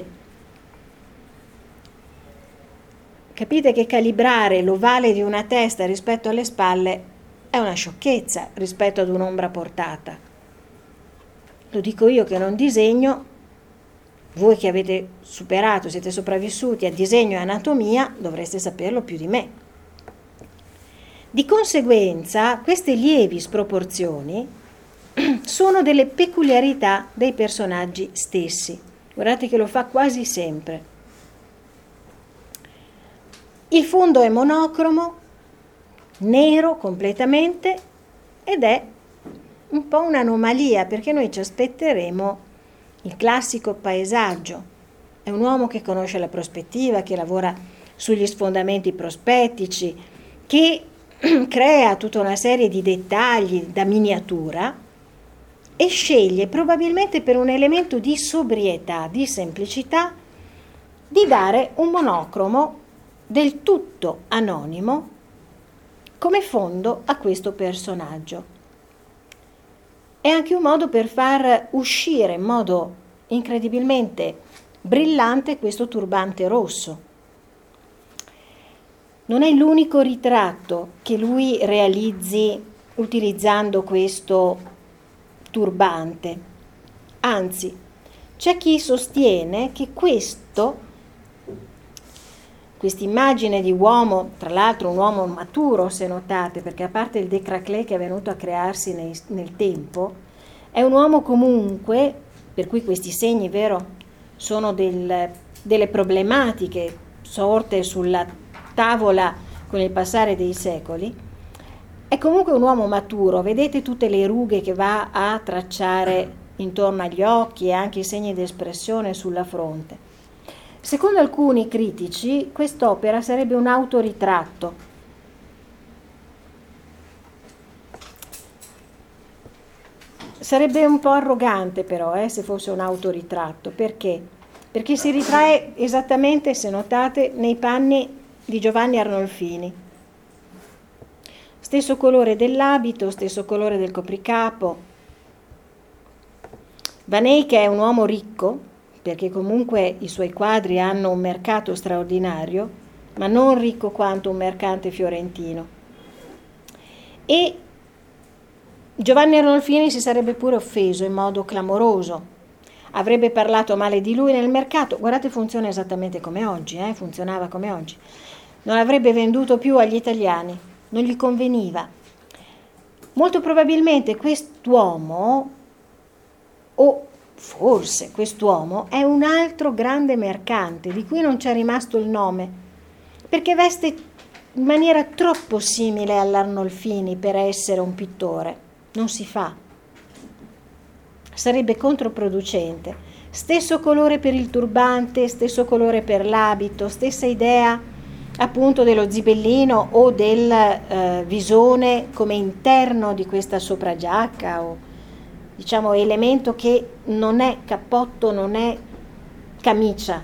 Capite che calibrare l'ovale di una testa rispetto alle spalle è una sciocchezza rispetto ad un'ombra portata. Lo dico io che non disegno. Voi che avete superato, siete sopravvissuti a disegno e anatomia, dovreste saperlo più di me. Di conseguenza, queste lievi sproporzioni sono delle peculiarità dei personaggi stessi. Guardate che lo fa quasi sempre. Il fondo è monocromo, nero completamente, ed è un po' un'anomalia, perché noi ci aspetteremo il classico paesaggio. È un uomo che conosce la prospettiva, che lavora sugli sfondamenti prospettici, che crea tutta una serie di dettagli da miniatura e sceglie, probabilmente per un elemento di sobrietà, di semplicità, di dare un monocromo del tutto anonimo come fondo a questo personaggio. È anche un modo per far uscire in modo incredibilmente brillante questo turbante rosso. Non è l'unico ritratto che lui realizzi utilizzando questo turbante. Anzi, c'è chi sostiene che questo, quest'immagine di uomo, tra l'altro un uomo maturo se notate, perché a parte il décraclé che è venuto a crearsi nei, nel tempo, è un uomo comunque, per cui questi segni, vero, sono del, delle problematiche sorte sulla tavola con il passare dei secoli, è comunque un uomo maturo. Vedete tutte le rughe che va a tracciare intorno agli occhi e anche i segni di espressione sulla fronte. Secondo alcuni critici, quest'opera sarebbe un autoritratto. Sarebbe un po' arrogante però, eh, se fosse un autoritratto. Perché? Perché si ritrae esattamente, se notate, nei panni di Giovanni Arnolfini. Stesso colore dell'abito, stesso colore del copricapo. Van Eyck è un uomo ricco, perché comunque i suoi quadri hanno un mercato straordinario, ma non ricco quanto un mercante fiorentino. E Giovanni Arnolfini si sarebbe pure offeso in modo clamoroso, avrebbe parlato male di lui nel mercato. Guardate, funziona esattamente come oggi, eh? funzionava come oggi. Non avrebbe venduto più agli italiani, non gli conveniva. Molto probabilmente quest'uomo, o forse quest'uomo, è un altro grande mercante di cui non c'è rimasto il nome, perché veste in maniera troppo simile all'Arnolfini per essere un pittore. Non si fa. Sarebbe controproducente. Stesso colore per il turbante, stesso colore per l'abito, stessa idea appunto dello zibellino o del eh, visone come interno di questa sopragiacca, o diciamo elemento che non è cappotto, non è camicia.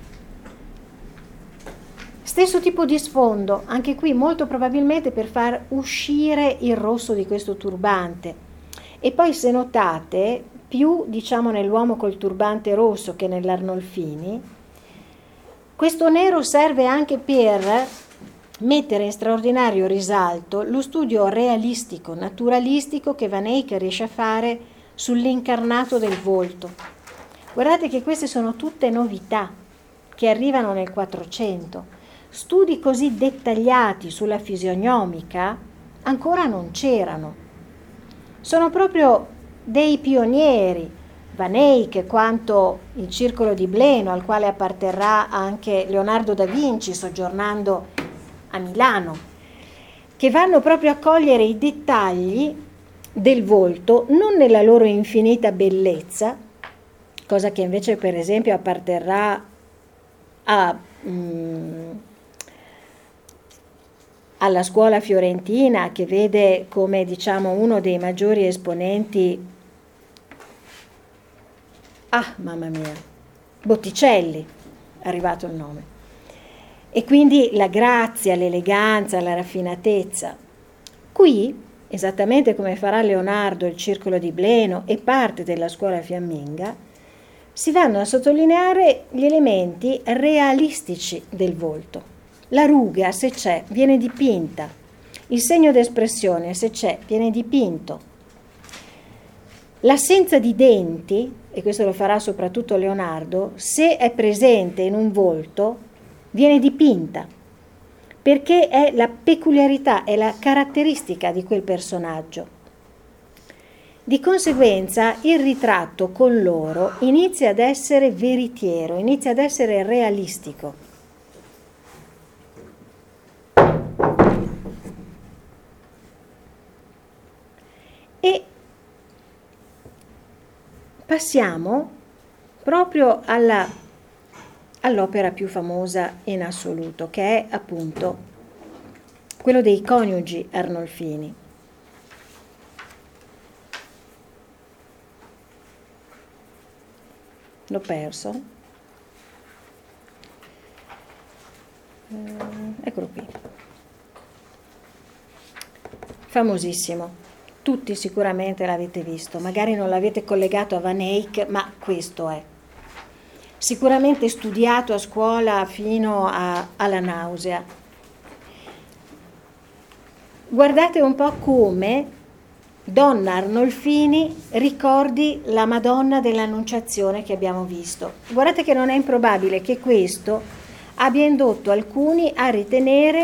Stesso tipo di sfondo, anche qui molto probabilmente per far uscire il rosso di questo turbante. E poi, se notate, più diciamo nell'uomo col turbante rosso che nell'Arnolfini, questo nero serve anche per mettere in straordinario risalto lo studio realistico, naturalistico che Van Eyck riesce a fare sull'incarnato del volto. Guardate che queste sono tutte novità che arrivano nel Quattrocento. Studi così dettagliati sulla fisionomica ancora non c'erano. Sono proprio dei pionieri, Van Eyck quanto il Circolo di Bleno, al quale apparterrà anche Leonardo da Vinci soggiornando a Milano, che vanno proprio a cogliere i dettagli del volto, non nella loro infinita bellezza, cosa che invece per esempio apparterrà a... Mm, alla scuola fiorentina, che vede come diciamo uno dei maggiori esponenti, ah mamma mia, Botticelli, è arrivato il nome, e quindi la grazia, l'eleganza, la raffinatezza. Qui, esattamente come farà Leonardo il Circolo di Bleno e parte della scuola fiamminga, si vanno a sottolineare gli elementi realistici del volto. La ruga, se c'è, viene dipinta. Il segno d'espressione, se c'è, viene dipinto. L'assenza di denti, e questo lo farà soprattutto Leonardo, se è presente in un volto, viene dipinta, perché è la peculiarità, è la caratteristica di quel personaggio. Di conseguenza il ritratto con loro inizia ad essere veritiero, inizia ad essere realistico. E passiamo proprio alla, all'opera più famosa in assoluto, che è appunto quello dei coniugi Arnolfini. L'ho perso. Eh, eccolo qui. Famosissimo. Tutti sicuramente l'avete visto, magari non l'avete collegato a Van Eyck, ma questo è. Sicuramente studiato a scuola fino a, alla nausea. Guardate un po' come Donna Arnolfini ricordi la Madonna dell'Annunciazione che abbiamo visto. Guardate che non è improbabile che questo abbia indotto alcuni a ritenere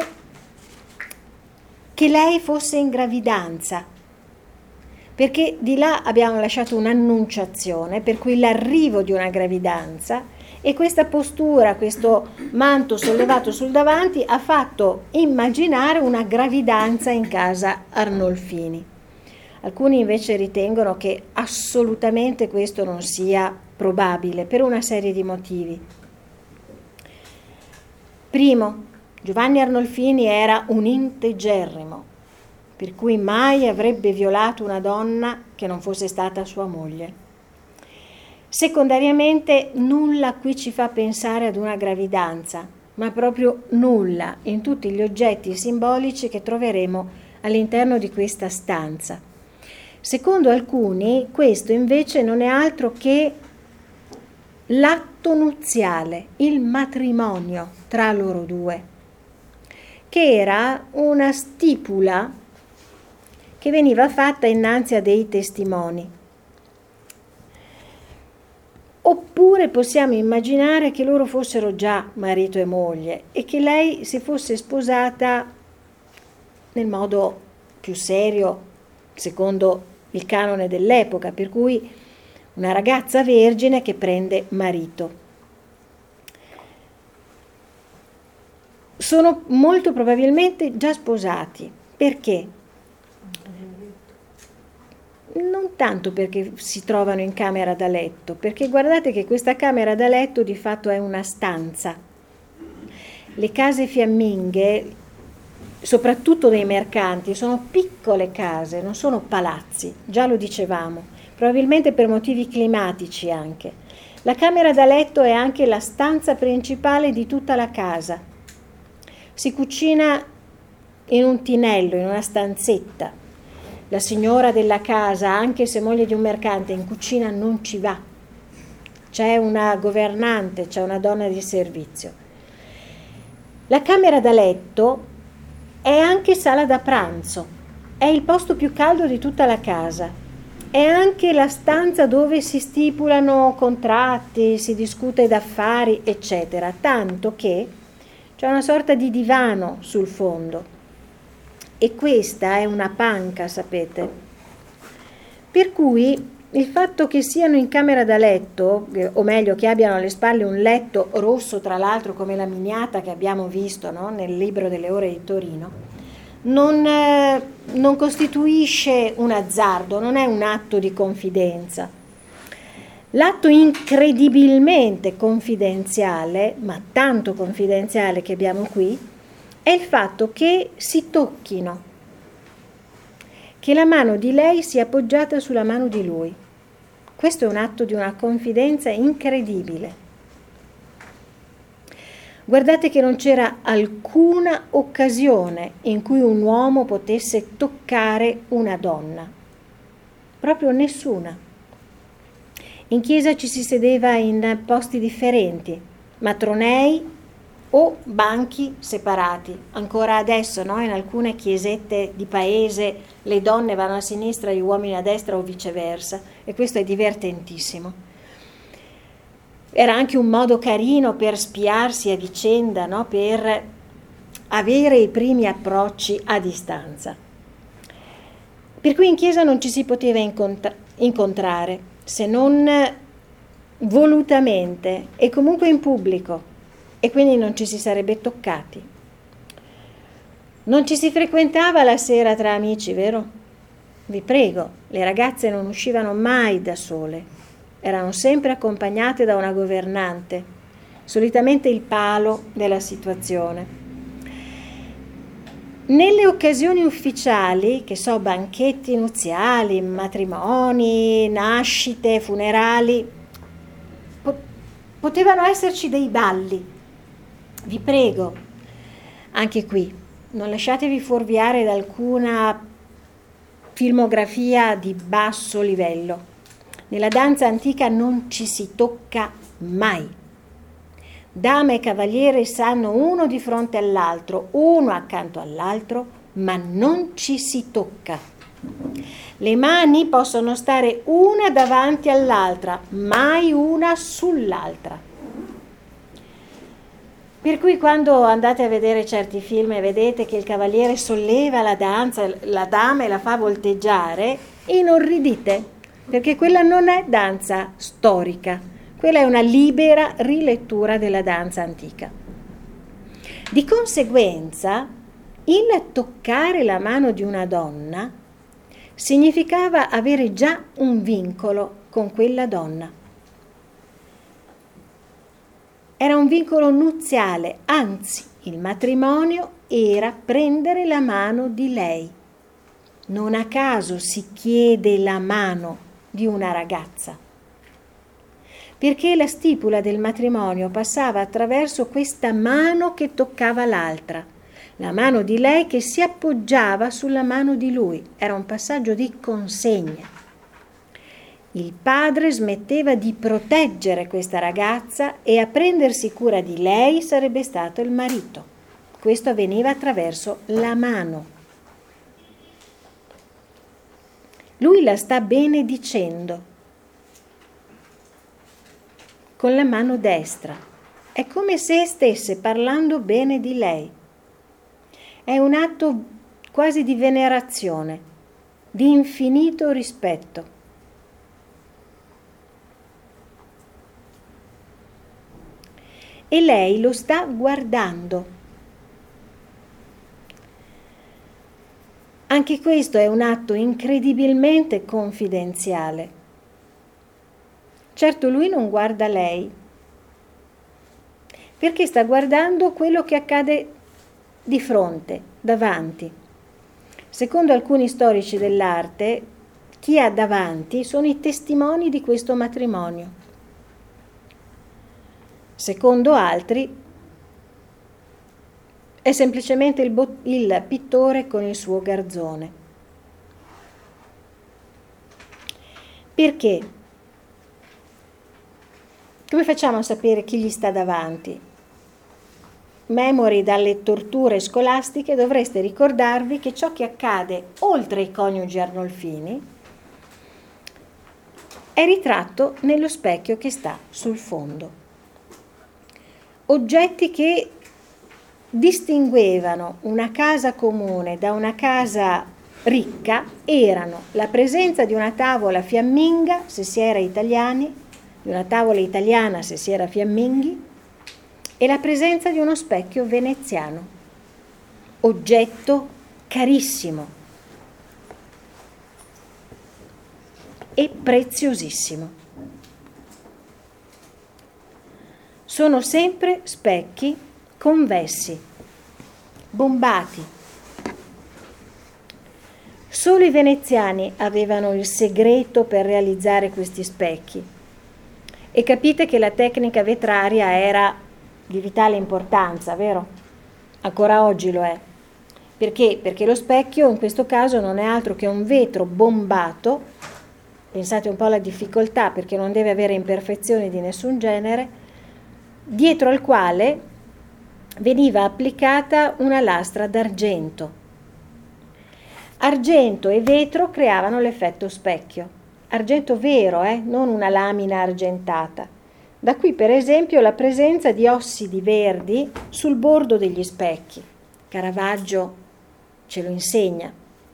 che lei fosse in gravidanza, perché di là abbiamo lasciato un'annunciazione, per cui l'arrivo di una gravidanza, e questa postura, questo manto sollevato sul davanti ha fatto immaginare una gravidanza in casa Arnolfini. Alcuni invece ritengono che assolutamente questo non sia probabile per una serie di motivi. Primo, Giovanni Arnolfini era un integerrimo, per cui mai avrebbe violato una donna che non fosse stata sua moglie. Secondariamente, nulla qui ci fa pensare ad una gravidanza, ma proprio nulla in tutti gli oggetti simbolici che troveremo all'interno di questa stanza. Secondo alcuni, questo invece non è altro che l'atto nuziale, il matrimonio tra loro due, che era una stipula che veniva fatta innanzi a dei testimoni. Oppure possiamo immaginare che loro fossero già marito e moglie e che lei si fosse sposata nel modo più serio, secondo il canone dell'epoca, per cui una ragazza vergine che prende marito. Sono molto probabilmente già sposati. Perché? Non tanto perché si trovano in camera da letto, perché guardate che questa camera da letto di fatto è una stanza. Le case fiamminghe, soprattutto dei mercanti, sono piccole case, non sono palazzi, già lo dicevamo, probabilmente per motivi climatici anche. La camera da letto è anche la stanza principale di tutta la casa. Si cucina in un tinello, in una stanzetta. La signora della casa, anche se moglie di un mercante, in cucina non ci va. C'è una governante, c'è una donna di servizio. La camera da letto è anche sala da pranzo, è il posto più caldo di tutta la casa, è anche la stanza dove si stipulano contratti, si discute d'affari, eccetera, tanto che c'è una sorta di divano sul fondo. E questa è una panca, sapete. Per cui il fatto che siano in camera da letto, o meglio che abbiano alle spalle un letto rosso, tra l'altro come la miniata che abbiamo visto, no? Nel libro delle ore di Torino, non, eh, non costituisce un azzardo, non è un atto di confidenza. L'atto incredibilmente confidenziale, ma tanto confidenziale che abbiamo qui, è il fatto che si tocchino, che la mano di lei sia appoggiata sulla mano di lui. Questo è un atto di una confidenza incredibile. Guardate che non c'era alcuna occasione in cui un uomo potesse toccare una donna, proprio nessuna. In chiesa ci si sedeva in posti differenti, matronei o banchi separati. Ancora adesso, no? In alcune chiesette di paese le donne vanno a sinistra e gli uomini a destra o viceversa, e questo è divertentissimo. Era anche un modo carino per spiarsi a vicenda, no? Per avere i primi approcci a distanza. Per cui in chiesa non ci si poteva incontra- incontrare, se non volutamente e comunque in pubblico, e quindi non ci si sarebbe toccati. Non ci si frequentava la sera tra amici, vero? Vi prego, le ragazze non uscivano mai da sole, erano sempre accompagnate da una governante, solitamente il palo della situazione. Nelle occasioni ufficiali, che so, banchetti nuziali, matrimoni, nascite, funerali, po- potevano esserci dei balli. Vi prego, anche qui, non lasciatevi fuorviare da alcuna filmografia di basso livello. Nella danza antica non ci si tocca mai. Dama e cavaliere stanno uno di fronte all'altro, uno accanto all'altro, ma non ci si tocca. Le mani possono stare una davanti all'altra, mai una sull'altra. Per cui quando andate a vedere certi film e vedete che il cavaliere solleva la danza, la dama e la fa volteggiare, inorridite, perché quella non è danza storica, quella è una libera rilettura della danza antica. Di conseguenza, il toccare la mano di una donna significava avere già un vincolo con quella donna. Era un vincolo nuziale, anzi, il matrimonio era prendere la mano di lei. Non a caso si chiede la mano di una ragazza, perché la stipula del matrimonio passava attraverso questa mano che toccava l'altra, la mano di lei che si appoggiava sulla mano di lui. Era un passaggio di consegna. il padre smetteva di proteggere questa ragazza e a prendersi cura di lei sarebbe stato il marito. Questo avveniva attraverso la mano. Lui la sta benedicendo con la mano destra. È come se stesse parlando bene di lei. È un atto quasi di venerazione, di infinito rispetto. E lei lo sta guardando. Anche questo è un atto incredibilmente confidenziale. Certo, lui non guarda lei, perché sta guardando quello che accade di fronte, davanti. Secondo alcuni storici dell'arte, chi ha davanti sono i testimoni di questo matrimonio. Secondo altri, è semplicemente il, bo- il pittore con il suo garzone. Perché? Come facciamo a sapere chi gli sta davanti? Memori dalle torture scolastiche, dovreste ricordarvi che ciò che accade oltre i coniugi Arnolfini è ritratto nello specchio che sta sul fondo. Oggetti che distinguevano una casa comune da una casa ricca erano la presenza di una tavola fiamminga, se si era italiani, di una tavola italiana, se si era fiamminghi, e la presenza di uno specchio veneziano, oggetto carissimo e preziosissimo. Sono sempre specchi convessi, bombati. Solo i veneziani avevano il segreto per realizzare questi specchi. E capite che la tecnica vetraria era di vitale importanza, vero? Ancora oggi lo è. Perché? Perché lo specchio in questo caso non è altro che un vetro bombato, pensate un po' alla difficoltà perché non deve avere imperfezioni di nessun genere, dietro al quale veniva applicata una lastra d'argento. Argento e vetro creavano l'effetto specchio. Argento vero, eh? Non una lamina argentata. Da qui per esempio la presenza di ossidi verdi sul bordo degli specchi. Caravaggio ce lo insegna.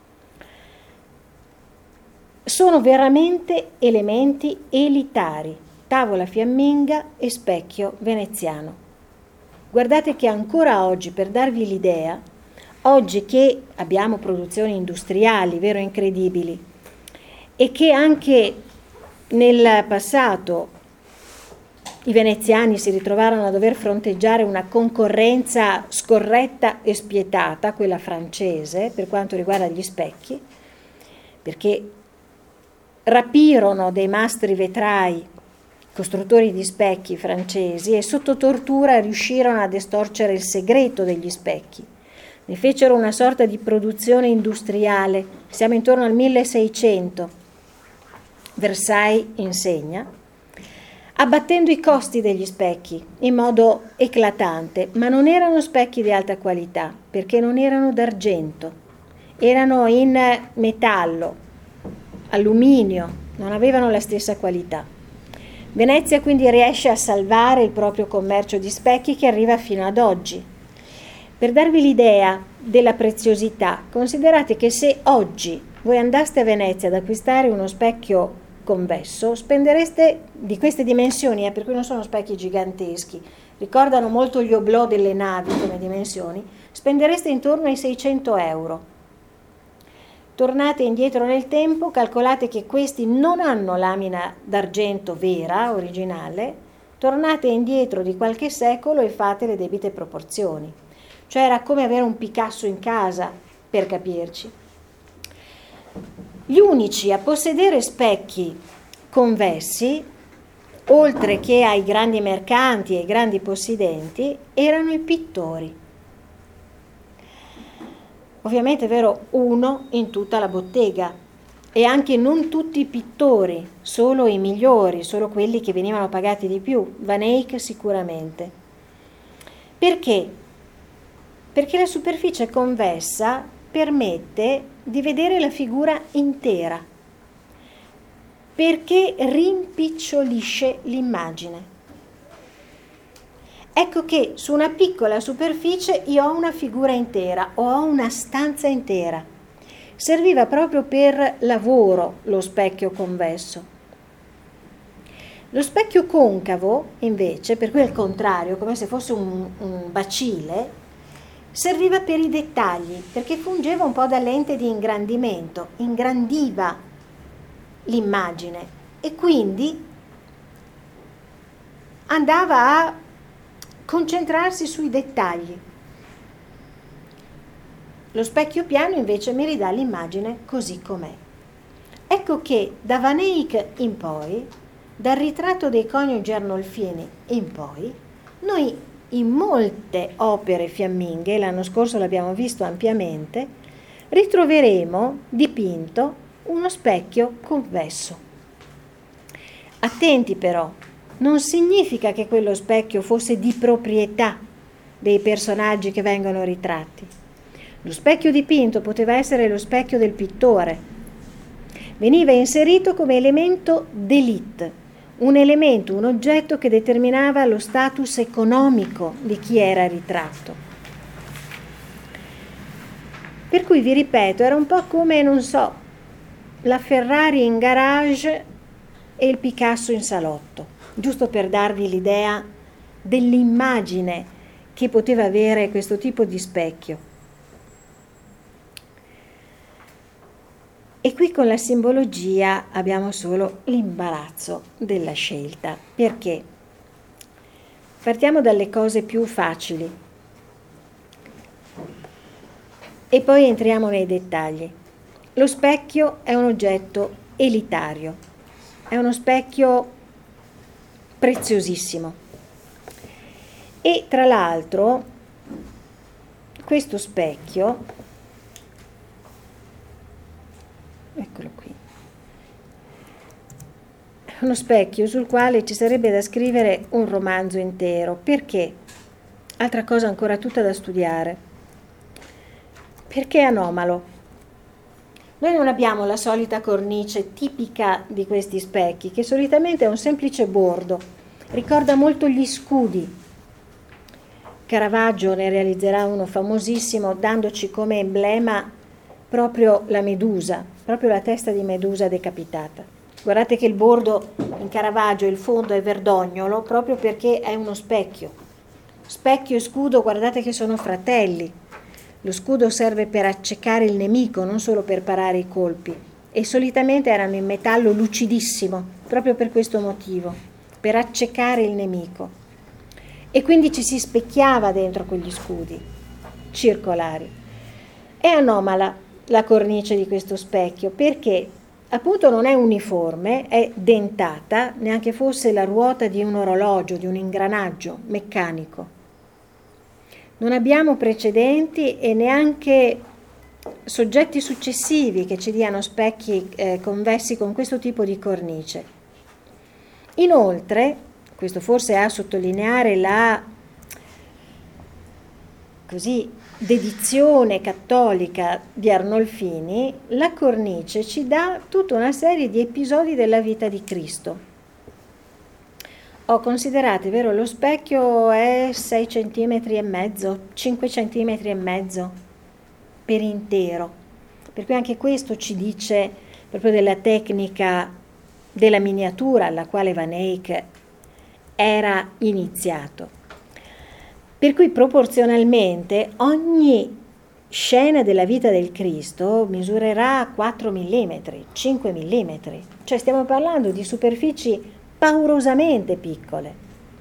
Sono veramente elementi elitari, tavola fiamminga e specchio veneziano. Guardate che ancora oggi, per darvi l'idea, oggi che abbiamo produzioni industriali, vero, incredibili, e che anche nel passato i veneziani si ritrovarono a dover fronteggiare una concorrenza scorretta e spietata, quella francese, per quanto riguarda gli specchi, perché rapirono dei mastri vetrai, costruttori di specchi francesi, e sotto tortura riuscirono ad estorcere il segreto degli specchi. Ne fecero una sorta di produzione industriale, siamo intorno al milleseicento, Versailles insegna, abbattendo i costi degli specchi in modo eclatante, ma non erano specchi di alta qualità, perché non erano d'argento, erano in metallo, alluminio, non avevano la stessa qualità. Venezia quindi riesce a salvare il proprio commercio di specchi che arriva fino ad oggi. Per darvi l'idea della preziosità, considerate che se oggi voi andaste a Venezia ad acquistare uno specchio convesso, spendereste di queste dimensioni, eh, per cui non sono specchi giganteschi, ricordano molto gli oblò delle navi come dimensioni, spendereste intorno ai seicento euro. Tornate indietro nel tempo, calcolate che questi non hanno lamina d'argento vera, originale, tornate indietro di qualche secolo e fate le debite proporzioni. Cioè era come avere un Picasso in casa, per capirci. Gli unici a possedere specchi convessi, oltre che ai grandi mercanti e ai grandi possidenti, erano i pittori. Ovviamente è vero, uno in tutta la bottega, e anche non tutti i pittori, solo i migliori, solo quelli che venivano pagati di più, Van Eyck sicuramente. Perché? Perché la superficie convessa permette di vedere la figura intera, perché rimpicciolisce l'immagine. Ecco che su una piccola superficie io ho una figura intera, o ho una stanza intera. Serviva proprio per lavoro lo specchio convesso. Lo specchio concavo, invece, per cui al contrario, come se fosse un, un bacile, serviva per i dettagli, perché fungeva un po' da lente di ingrandimento, ingrandiva l'immagine e quindi andava a concentrarsi sui dettagli. Lo specchio piano invece mi ridà l'immagine così com'è. Ecco che da Van Eyck in poi, dal ritratto dei coniugi Arnolfini in poi, noi in molte opere fiamminghe, l'anno scorso l'abbiamo visto ampiamente, ritroveremo dipinto uno specchio convesso. Attenti però, non significa che quello specchio fosse di proprietà dei personaggi che vengono ritratti. Lo specchio dipinto poteva essere lo specchio del pittore. Veniva inserito come elemento d'élite, un elemento, un oggetto che determinava lo status economico di chi era ritratto. Per cui vi ripeto, era un po' come, non so, la Ferrari in garage e il Picasso in salotto, giusto per darvi l'idea dell'immagine che poteva avere questo tipo di specchio. E qui con la simbologia abbiamo solo l'imbarazzo della scelta. Perché? Partiamo dalle cose più facili e poi entriamo nei dettagli. Lo specchio è un oggetto elitario, è uno specchio preziosissimo e tra l'altro questo specchio, eccolo qui, è uno specchio sul quale ci sarebbe da scrivere un romanzo intero. Perché? Altra cosa ancora tutta da studiare. Perché è anomalo. Noi non abbiamo la solita cornice tipica di questi specchi, che solitamente è un semplice bordo, ricorda molto gli scudi. Caravaggio ne realizzerà uno famosissimo dandoci come emblema proprio la Medusa, proprio la testa di Medusa decapitata. Guardate che il bordo in Caravaggio, il fondo è verdognolo, proprio perché è uno specchio. Specchio e scudo, guardate che sono fratelli. Lo scudo serve per accecare il nemico, non solo per parare i colpi. E solitamente erano in metallo lucidissimo, proprio per questo motivo, per accecare il nemico. E quindi ci si specchiava dentro quegli scudi circolari. È anomala la cornice di questo specchio perché appunto non è uniforme, è dentata, neanche fosse la ruota di un orologio, di un ingranaggio meccanico. Non abbiamo precedenti e neanche soggetti successivi che ci diano specchi eh, convessi con questo tipo di cornice. Inoltre, questo forse è a sottolineare la così dedizione cattolica di Arnolfini, la cornice ci dà tutta una serie di episodi della vita di Cristo. Ho considerato, vero, lo specchio è sei centimetri e mezzo, cinque centimetri e mezzo per intero, per cui anche questo ci dice proprio della tecnica della miniatura alla quale Van Eyck era iniziato. Per cui proporzionalmente ogni scena della vita del Cristo misurerà quattro millimetri, cinque millimetri, cioè stiamo parlando di superfici paurosamente piccole.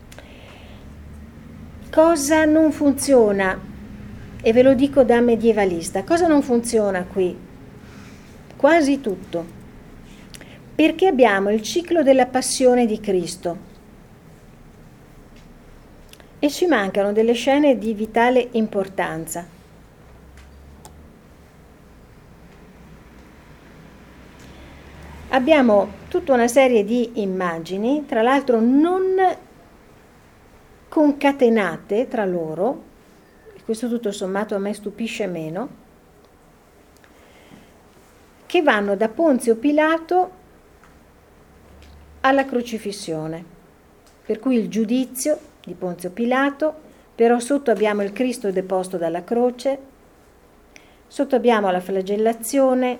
Cosa non funziona? E ve lo dico da medievalista, cosa non funziona qui? Quasi tutto. Perché abbiamo il ciclo della passione di Cristo e ci mancano delle scene di vitale importanza. abbiamo tutta una serie di immagini, tra l'altro non concatenate tra loro, e questo tutto sommato a me stupisce meno, che vanno da Ponzio Pilato alla crocifissione, per cui il giudizio di Ponzio Pilato, però sotto abbiamo il Cristo deposto dalla croce, sotto abbiamo la flagellazione,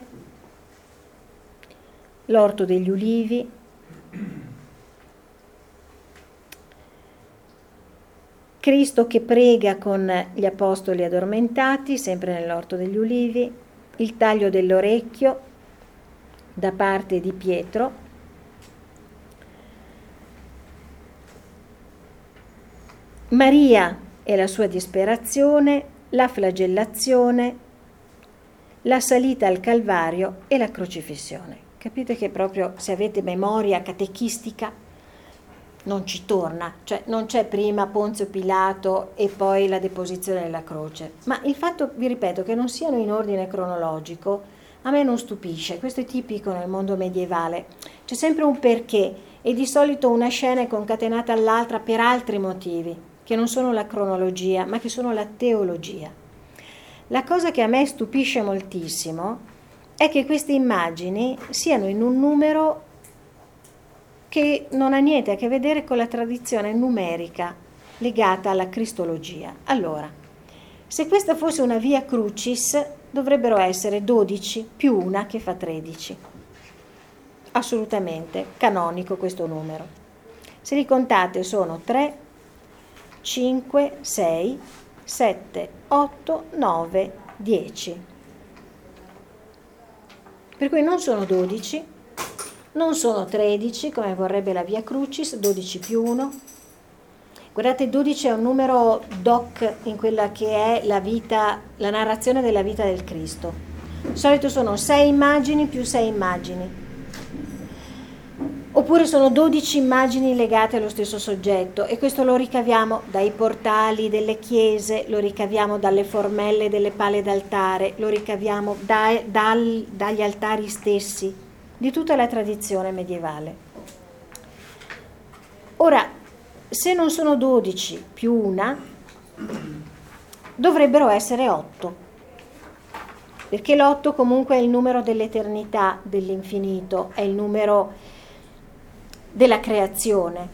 l'orto degli ulivi, Cristo che prega con gli apostoli addormentati, sempre nell'orto degli ulivi, il taglio dell'orecchio da parte di Pietro, Maria e la sua disperazione, la flagellazione, la salita al Calvario e la crocifissione. Capite che proprio, se avete memoria catechistica, non ci torna, cioè non c'è prima Ponzio Pilato e poi la deposizione della croce. Ma il fatto, vi ripeto, che non siano in ordine cronologico, a me non stupisce. Questo è tipico nel mondo medievale. C'è sempre un perché e di solito una scena è concatenata all'altra per altri motivi, che non sono la cronologia, ma che sono la teologia. La cosa che a me stupisce moltissimo è che queste immagini siano in un numero che non ha niente a che vedere con la tradizione numerica legata alla cristologia. Allora, se questa fosse una via crucis, dovrebbero essere dodici più una che fa tredici. Assolutamente canonico questo numero. Se li contate sono tre, cinque, sei, sette, otto, nove, dieci. Per cui non sono dodici, non sono tredici come vorrebbe la via crucis, dodici più uno. Guardate, dodici è un numero doc in quella che è la vita, la narrazione della vita del Cristo. Di solito sono sei immagini più sei immagini. Oppure sono dodici immagini legate allo stesso soggetto, e questo lo ricaviamo dai portali delle chiese, lo ricaviamo dalle formelle delle pale d'altare, lo ricaviamo da, dal, dagli altari stessi, di tutta la tradizione medievale. Ora, se non sono dodici più una, dovrebbero essere otto, perché l'otto comunque è il numero dell'eternità, dell'infinito, è il numero della creazione,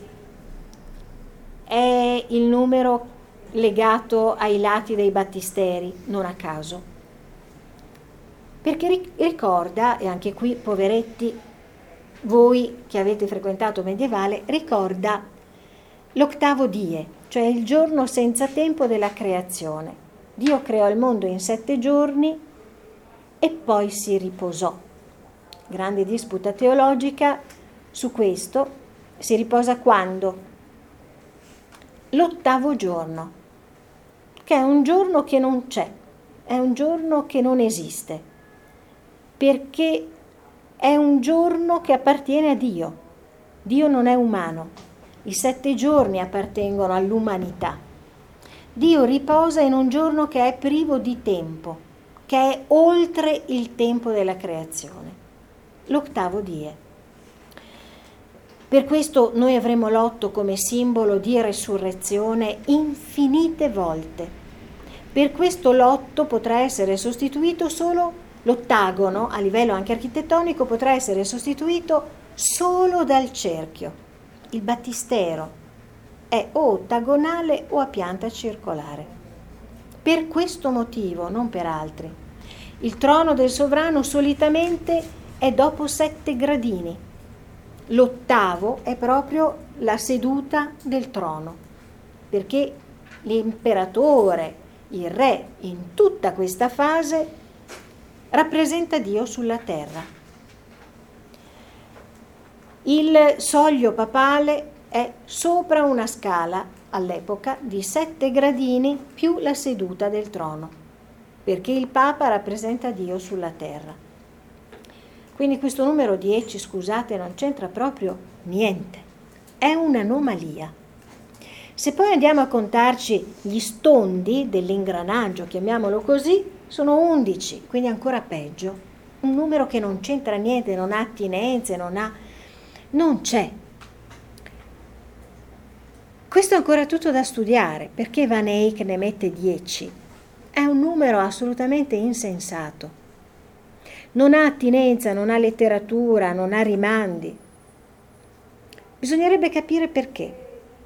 è il numero legato ai lati dei battisteri, non a caso, perché ricorda, e anche qui poveretti voi che avete frequentato medievale, ricorda l'ottavo die, cioè il giorno senza tempo della creazione. Dio creò il mondo in sette giorni e poi si riposò. Grande disputa teologica su questo. Si riposa quando? L'ottavo giorno, che è un giorno che non c'è, è un giorno che non esiste, perché è un giorno che appartiene a Dio. Dio non è umano, i sette giorni appartengono all'umanità. Dio riposa in un giorno che è privo di tempo, che è oltre il tempo della creazione, l'ottavo die. Per questo noi avremo l'otto come simbolo di resurrezione infinite volte. Per questo l'otto potrà essere sostituito solo, l'ottagono a livello anche architettonico potrà essere sostituito solo dal cerchio. Il battistero è o ottagonale o a pianta circolare. Per questo motivo, non per altri. Il trono del sovrano solitamente è dopo sette gradini. L'ottavo è proprio la seduta del trono, perché l'imperatore, il re, in tutta questa fase rappresenta Dio sulla terra. Il soglio papale è sopra una scala all'epoca di sette gradini più la seduta del trono, perché il Papa rappresenta Dio sulla terra. Quindi questo numero dieci, scusate, non c'entra proprio niente, è un'anomalia. Se poi andiamo a contarci gli stondi dell'ingranaggio, chiamiamolo così, sono undici, quindi ancora peggio. un numero che non c'entra niente, non ha attinenze, non ha... non c'è. Questo è ancora tutto da studiare, perché Van Eyck ne mette dieci. È un numero assolutamente insensato. Non ha attinenza, non ha letteratura, non ha rimandi. Bisognerebbe capire perché.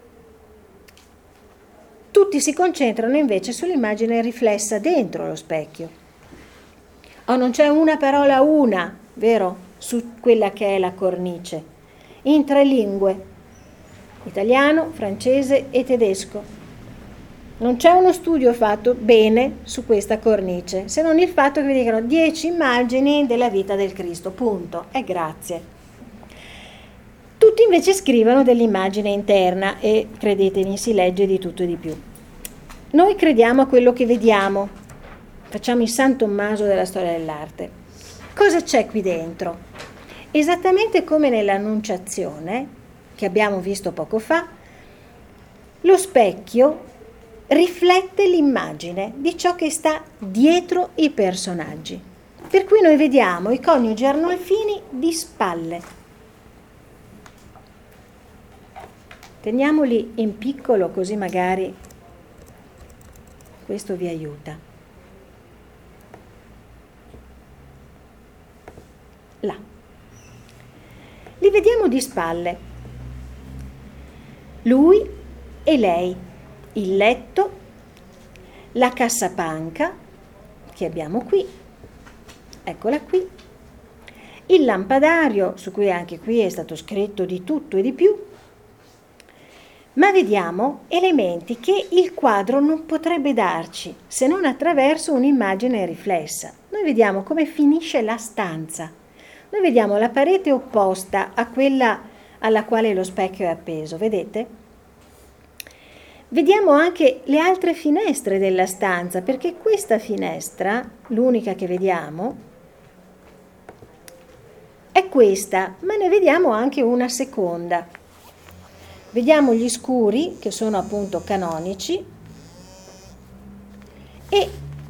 Tutti si concentrano invece sull'immagine riflessa dentro lo specchio. Oh, non c'è una parola una, vero, su quella che è la cornice, in tre lingue, italiano, francese e tedesco. Non c'è uno studio fatto bene su questa cornice, se non il fatto che vi dicano dieci immagini della vita del Cristo, punto, e grazie. Tutti invece scrivono dell'immagine interna e, credetemi, si legge di tutto e di più. Noi crediamo a quello che vediamo, facciamo il San Tommaso della storia dell'arte. Cosa c'è qui dentro? Esattamente come nell'Annunciazione, che abbiamo visto poco fa, lo specchio riflette l'immagine di ciò che sta dietro i personaggi. Per cui noi vediamo i coniugi Arnolfini di spalle. Teniamoli in piccolo così magari questo vi aiuta. Là. Li vediamo di spalle. Lui e lei, il letto, la cassapanca che abbiamo qui, eccola qui, il lampadario su cui anche qui è stato scritto di tutto e di più. Ma vediamo elementi che il quadro non potrebbe darci se non attraverso un'immagine riflessa. Noi vediamo come finisce la stanza, noi vediamo la parete opposta a quella alla quale lo specchio è appeso, vedete? Vediamo anche le altre finestre della stanza, perché questa finestra, l'unica che vediamo, è questa, ma ne vediamo anche una seconda. Vediamo gli scuri, che sono appunto canonici, e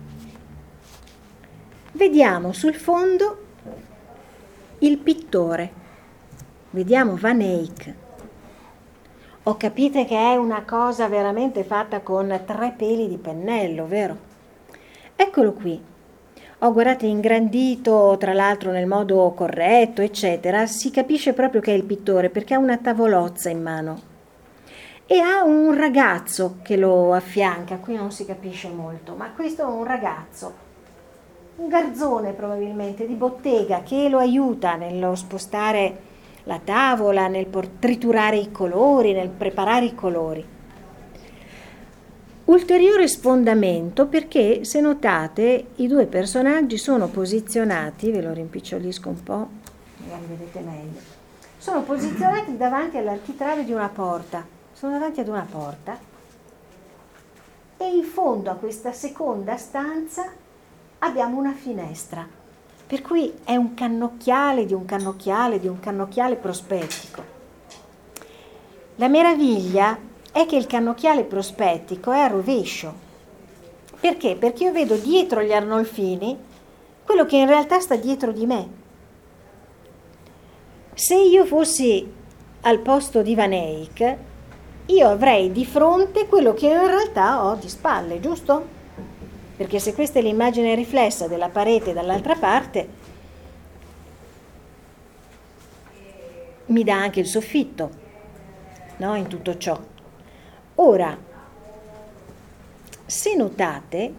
vediamo sul fondo il pittore. Vediamo Van Eyck. O capite che è una cosa veramente fatta con tre peli di pennello, vero? Eccolo qui. Oh, guardate, ingrandito, tra l'altro nel modo corretto, eccetera. Si capisce proprio che è il pittore, perché ha una tavolozza in mano. E ha un ragazzo che lo affianca, qui non si capisce molto, ma questo è un ragazzo, un garzone probabilmente di bottega, che lo aiuta nello spostare la tavola, nel triturare i colori, nel preparare i colori. Ulteriore sfondamento, perché se notate i due personaggi sono posizionati, ve lo rimpicciolisco un po', magari vedete meglio, sono posizionati davanti all'architrave di una porta. Sono davanti ad una porta e in fondo a questa seconda stanza abbiamo una finestra, per cui è un cannocchiale di un cannocchiale di un cannocchiale prospettico. La meraviglia è che il cannocchiale prospettico è a rovescio. Perché? Perché io vedo dietro gli Arnolfini quello che in realtà sta dietro di me. Se io fossi al posto di Van Eyck, io avrei di fronte quello che in realtà ho di spalle, giusto? Perché se questa è l'immagine riflessa della parete dall'altra parte, mi dà anche il soffitto, no? In tutto ciò. Ora, se notate,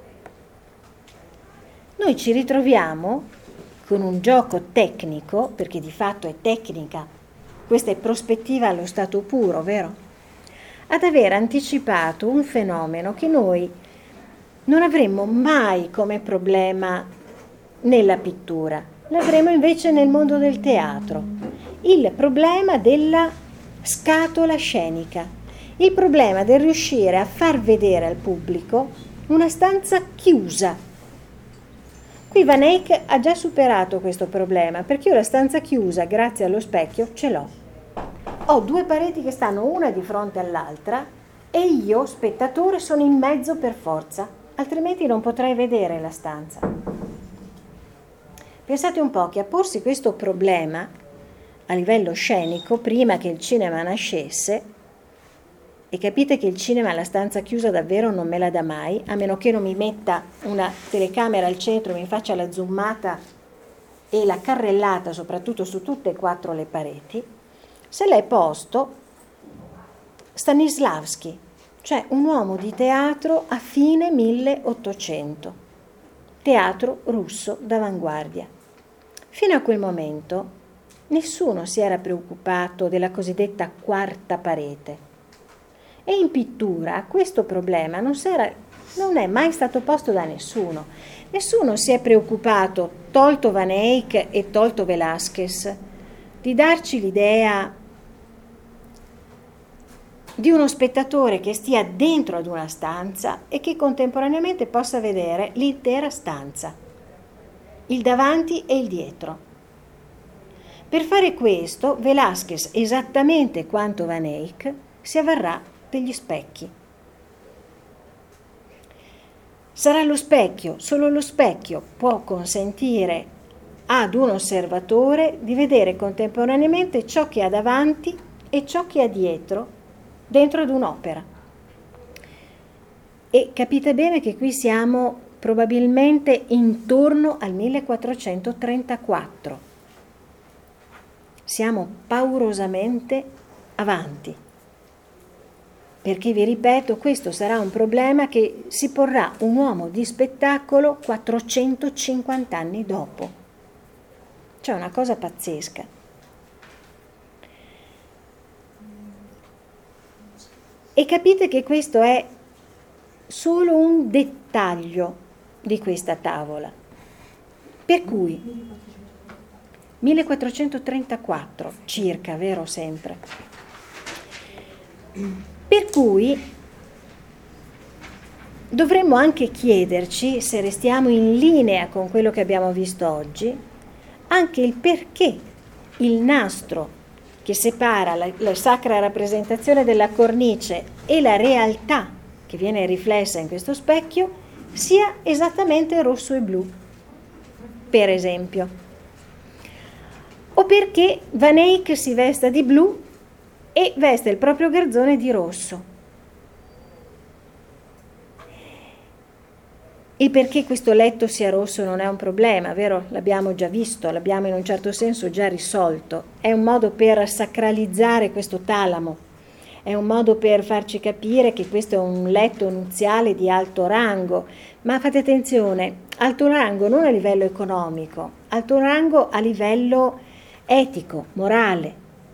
noi ci ritroviamo con un gioco tecnico, perché di fatto è tecnica, questa è prospettiva allo stato puro, vero? Ad aver anticipato un fenomeno che noi non avremmo mai come problema nella pittura, l'avremo invece nel mondo del teatro, il problema della scatola scenica, il problema del riuscire a far vedere al pubblico una stanza chiusa. Qui Van Eyck ha già superato questo problema, perché io la stanza chiusa, grazie allo specchio, ce l'ho. Ho due pareti che stanno una di fronte all'altra e io, spettatore, sono in mezzo per forza, altrimenti non potrei vedere la stanza. Pensate un po' che a porsi questo problema a livello scenico, prima che il cinema nascesse, e capite che il cinema, la stanza chiusa davvero non me la dà mai, a meno che non mi metta una telecamera al centro, mi faccia la zoomata e la carrellata soprattutto su tutte e quattro le pareti, se l'è posto Stanislavski, cioè un uomo di teatro a fine milleottocento, teatro russo d'avanguardia. Fino a quel momento nessuno si era preoccupato della cosiddetta quarta parete. E in pittura questo problema non, s'era, non è mai stato posto da nessuno. Nessuno si è preoccupato, tolto Van Eyck e tolto Velázquez, di darci l'idea di uno spettatore che stia dentro ad una stanza e che contemporaneamente possa vedere l'intera stanza, il davanti e il dietro. Per fare questo, Velázquez, esattamente quanto Van Eyck, si avvarrà degli specchi. Sarà lo specchio, solo lo specchio può consentire ad un osservatore di vedere contemporaneamente ciò che ha davanti e ciò che ha dietro dentro ad un'opera. E capite bene che qui siamo probabilmente intorno al millequattrocentotrentaquattro. Siamo paurosamente avanti, perché vi ripeto, questo sarà un problema che si porrà un uomo di spettacolo quattrocentocinquanta anni dopo. Cioè una cosa pazzesca. E capite che questo è solo un dettaglio di questa tavola. Per cui millequattrocentotrentaquattro circa, vero sempre? Per cui dovremmo anche chiederci, se restiamo in linea con quello che abbiamo visto oggi, anche il perché il nastro che separa la, la sacra rappresentazione della cornice e la realtà che viene riflessa in questo specchio sia esattamente rosso e blu, per esempio. O perché Van Eyck si vesta di blu e veste il proprio garzone di rosso. Il perché questo letto sia rosso non è un problema, vero? L'abbiamo già visto, l'abbiamo in un certo senso già risolto. È un modo per sacralizzare questo talamo, è un modo per farci capire che questo è un letto nuziale di alto rango. Ma fate attenzione, alto rango non a livello economico, alto rango a livello etico, morale.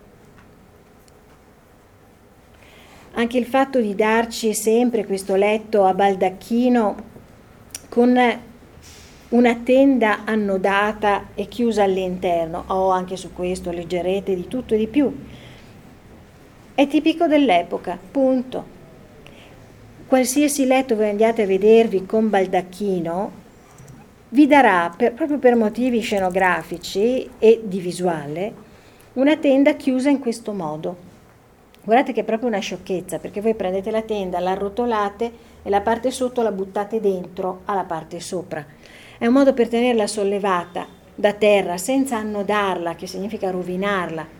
Anche il fatto di darci sempre questo letto a baldacchino con una tenda annodata e chiusa all'interno, oh, anche su questo leggerete di tutto e di più, è tipico dell'epoca, punto. Qualsiasi letto voi andiate a vedervi con baldacchino vi darà, per, proprio per motivi scenografici e di visuale, una tenda chiusa in questo modo. Guardate che è proprio una sciocchezza, perché voi prendete la tenda, la arrotolate e la parte sotto la buttate dentro alla parte sopra. È un modo per tenerla sollevata da terra senza annodarla, che significa rovinarla.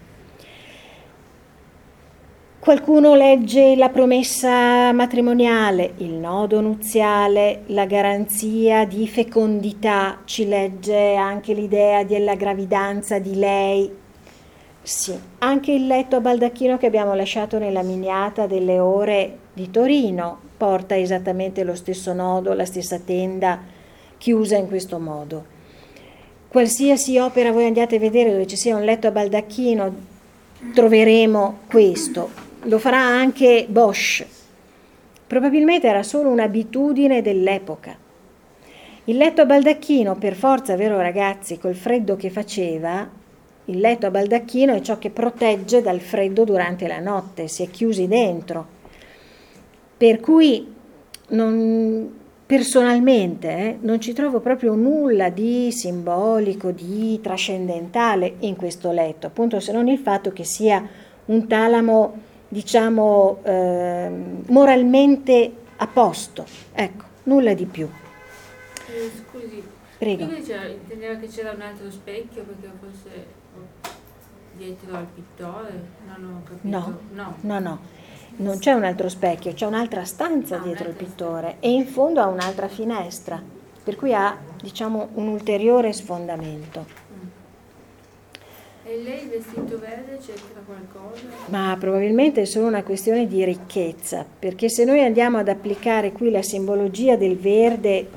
Qualcuno legge la promessa matrimoniale, il nodo nuziale, la garanzia di fecondità, ci legge anche l'idea della gravidanza di lei. Sì, anche il letto a baldacchino che abbiamo lasciato nella miniata delle ore di Torino porta esattamente lo stesso nodo, la stessa tenda chiusa in questo modo. Qualsiasi opera voi andiate a vedere dove ci sia un letto a baldacchino troveremo questo. Lo farà anche Bosch. Probabilmente era solo un'abitudine dell'epoca. Il letto a baldacchino, per forza, vero ragazzi, col freddo che faceva, il letto a baldacchino è ciò che protegge dal freddo durante la notte, si è chiusi dentro. Per cui non, personalmente eh, non ci trovo proprio nulla di simbolico, di trascendentale in questo letto, appunto, se non il fatto che sia un talamo, diciamo, eh, moralmente a posto, ecco, nulla di più. Eh, scusi, Prego. Quindi c'era- intendeva che c'era un altro specchio perché fosse dietro al pittore? Non ho capito. No, No. no, no, non c'è un altro specchio, c'è un'altra stanza Ah, dietro il un'altra pittore e in fondo ha un'altra finestra, per cui ha, diciamo, un ulteriore sfondamento. E lei il vestito verde c'entra qualcosa? Ma probabilmente è solo una questione di ricchezza, perché se noi andiamo ad applicare qui la simbologia del verde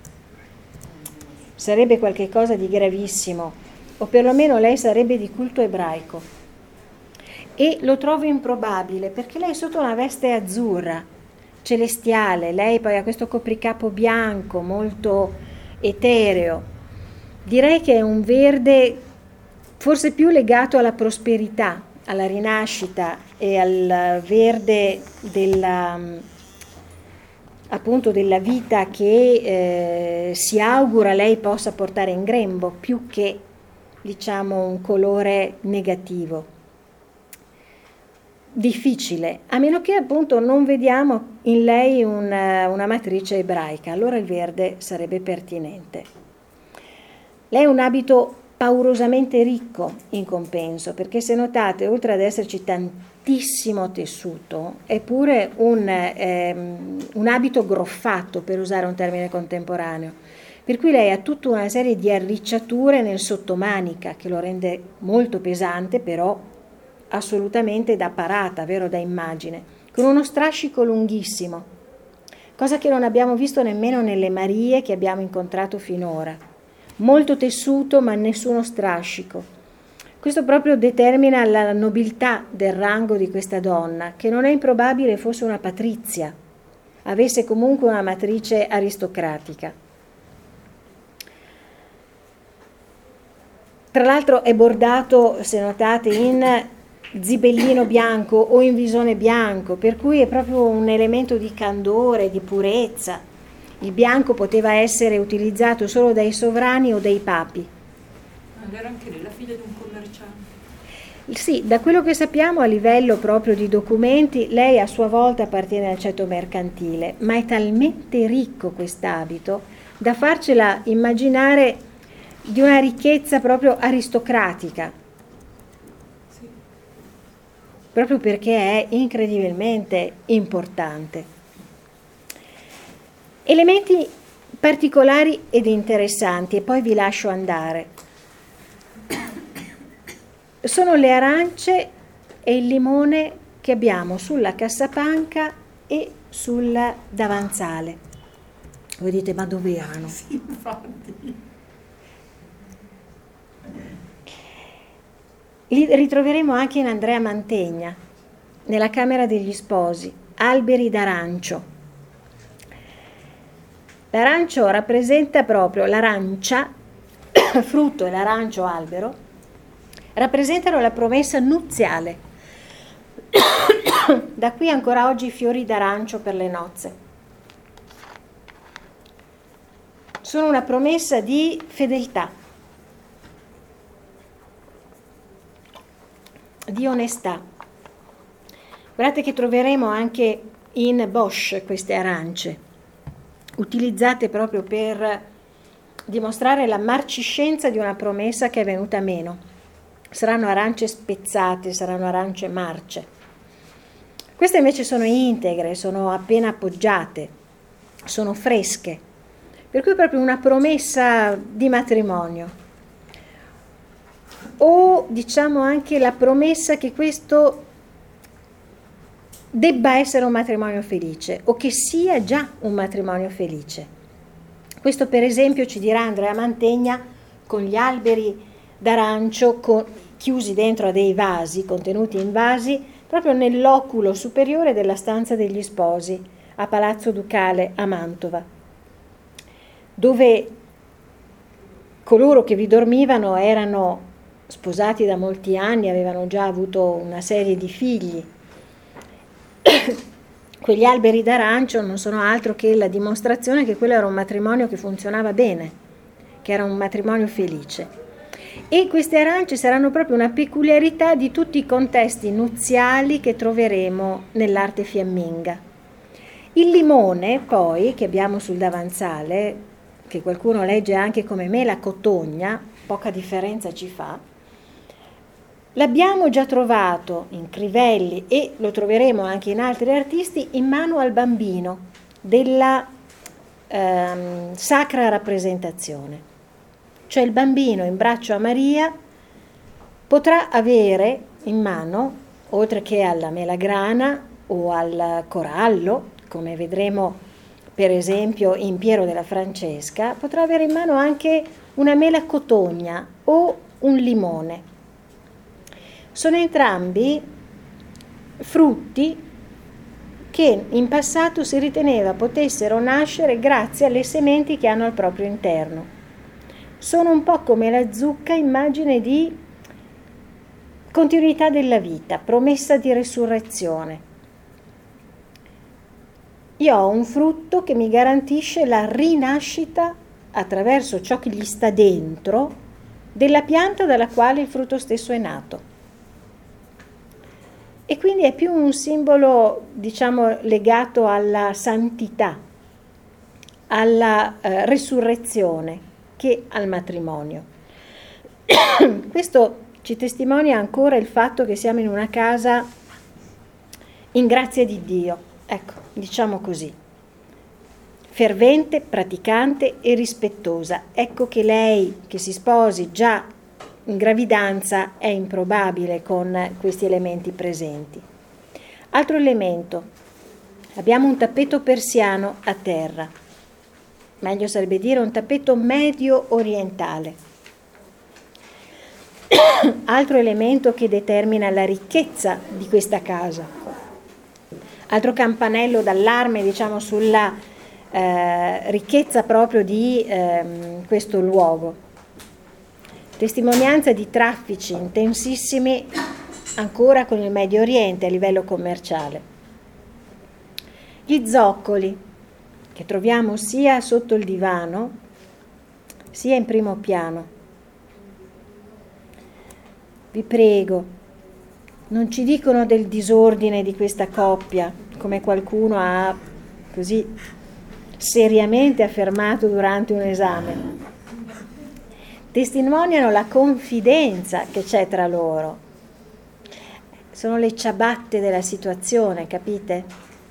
sarebbe qualcosa di gravissimo, o perlomeno lei sarebbe di culto ebraico. E lo trovo improbabile, perché lei è sotto una veste azzurra, celestiale, lei poi ha questo copricapo bianco, molto etereo. Direi che è un verde forse più legato alla prosperità, alla rinascita e al verde della, appunto della vita che eh, si augura lei possa portare in grembo, più che, diciamo, un colore negativo. Difficile, a meno che appunto non vediamo in lei una, una matrice ebraica, allora il verde sarebbe pertinente. Lei ha un abito paurosamente ricco in compenso, perché se notate, oltre ad esserci tantissimo tessuto, è pure un, ehm, un abito groffato, per usare un termine contemporaneo, per cui lei ha tutta una serie di arricciature nel sottomanica che lo rende molto pesante, però assolutamente da parata, vero, da immagine, con uno strascico lunghissimo, cosa che non abbiamo visto nemmeno nelle Marie che abbiamo incontrato finora. Molto tessuto ma nessuno strascico. Questo proprio determina la nobiltà del rango di questa donna, che non è improbabile fosse una patrizia, avesse comunque una matrice aristocratica. Tra l'altro è bordato, se notate, in zibellino bianco o in visone bianco, per cui è proprio un elemento di candore, di purezza. Il bianco poteva essere utilizzato solo dai sovrani o dai papi. Ma era anche lei la figlia di un commerciante? Sì, da quello che sappiamo a livello proprio di documenti, lei a sua volta appartiene al ceto mercantile, ma è talmente ricco quest'abito da farcela immaginare di una ricchezza proprio aristocratica, Sì. proprio perché è incredibilmente importante. Elementi particolari ed interessanti, e poi vi lascio andare. Sono le arance e il limone che abbiamo sulla cassapanca e sul davanzale. Voi dite, ma dove erano? Sì, infatti. Li ritroveremo anche in Andrea Mantegna, nella Camera degli Sposi, alberi d'arancio. L'arancio rappresenta proprio l'arancia, frutto e l'arancio albero, rappresentano la promessa nuziale. Da qui ancora oggi fiori d'arancio per le nozze. Sono una promessa di fedeltà, di onestà. Guardate che troveremo anche in Bosch queste arance, utilizzate proprio per dimostrare la marciscenza di una promessa che è venuta meno. Saranno arance spezzate, saranno arance marce. Queste invece sono integre, sono appena appoggiate, sono fresche, per cui è proprio una promessa di matrimonio. O diciamo anche la promessa che questo debba essere un matrimonio felice o che sia già un matrimonio felice. Questo per esempio ci dirà Andrea Mantegna con gli alberi d'arancio con, chiusi dentro a dei vasi, contenuti in vasi, proprio nell'oculo superiore della stanza degli sposi a Palazzo Ducale a Mantova, dove coloro che vi dormivano erano sposati da molti anni, avevano già avuto una serie di figli. Quegli alberi d'arancio non sono altro che la dimostrazione che quello era un matrimonio che funzionava bene, che era un matrimonio felice. E queste arance saranno proprio una peculiarità di tutti i contesti nuziali che troveremo nell'arte fiamminga. Il limone, poi, che abbiamo sul davanzale, che qualcuno legge anche come mela cotogna, poca differenza ci fa, l'abbiamo già trovato in Crivelli e lo troveremo anche in altri artisti in mano al bambino della ehm, sacra rappresentazione. Cioè il bambino in braccio a Maria potrà avere in mano, oltre che alla melagrana o al corallo, come vedremo per esempio in Piero della Francesca, potrà avere in mano anche una mela cotogna o un limone. Sono entrambi frutti che in passato si riteneva potessero nascere grazie alle sementi che hanno al proprio interno. Sono un po' come la zucca, immagine di continuità della vita, promessa di resurrezione. Io ho un frutto che mi garantisce la rinascita attraverso ciò che gli sta dentro della pianta dalla quale il frutto stesso è nato. E quindi è più un simbolo, diciamo, legato alla santità, alla eh, resurrezione, che al matrimonio. Questo ci testimonia ancora il fatto che siamo in una casa in grazia di Dio. Ecco, diciamo così, fervente, praticante e rispettosa. Ecco che lei che si sposi già in gravidanza è improbabile con questi elementi presenti. Altro elemento, abbiamo un tappeto persiano a terra, meglio sarebbe dire un tappeto medio orientale. Altro elemento che determina la ricchezza di questa casa. Altro campanello d'allarme, diciamo, sulla eh, ricchezza proprio di eh, questo luogo. Testimonianza di traffici intensissimi ancora con il Medio Oriente a livello commerciale. Gli zoccoli, che troviamo sia sotto il divano, sia in primo piano. Vi prego, non ci dicono del disordine di questa coppia, come qualcuno ha così seriamente affermato durante un esame. Testimoniano la confidenza che c'è tra loro. Sono le ciabatte della situazione, capite?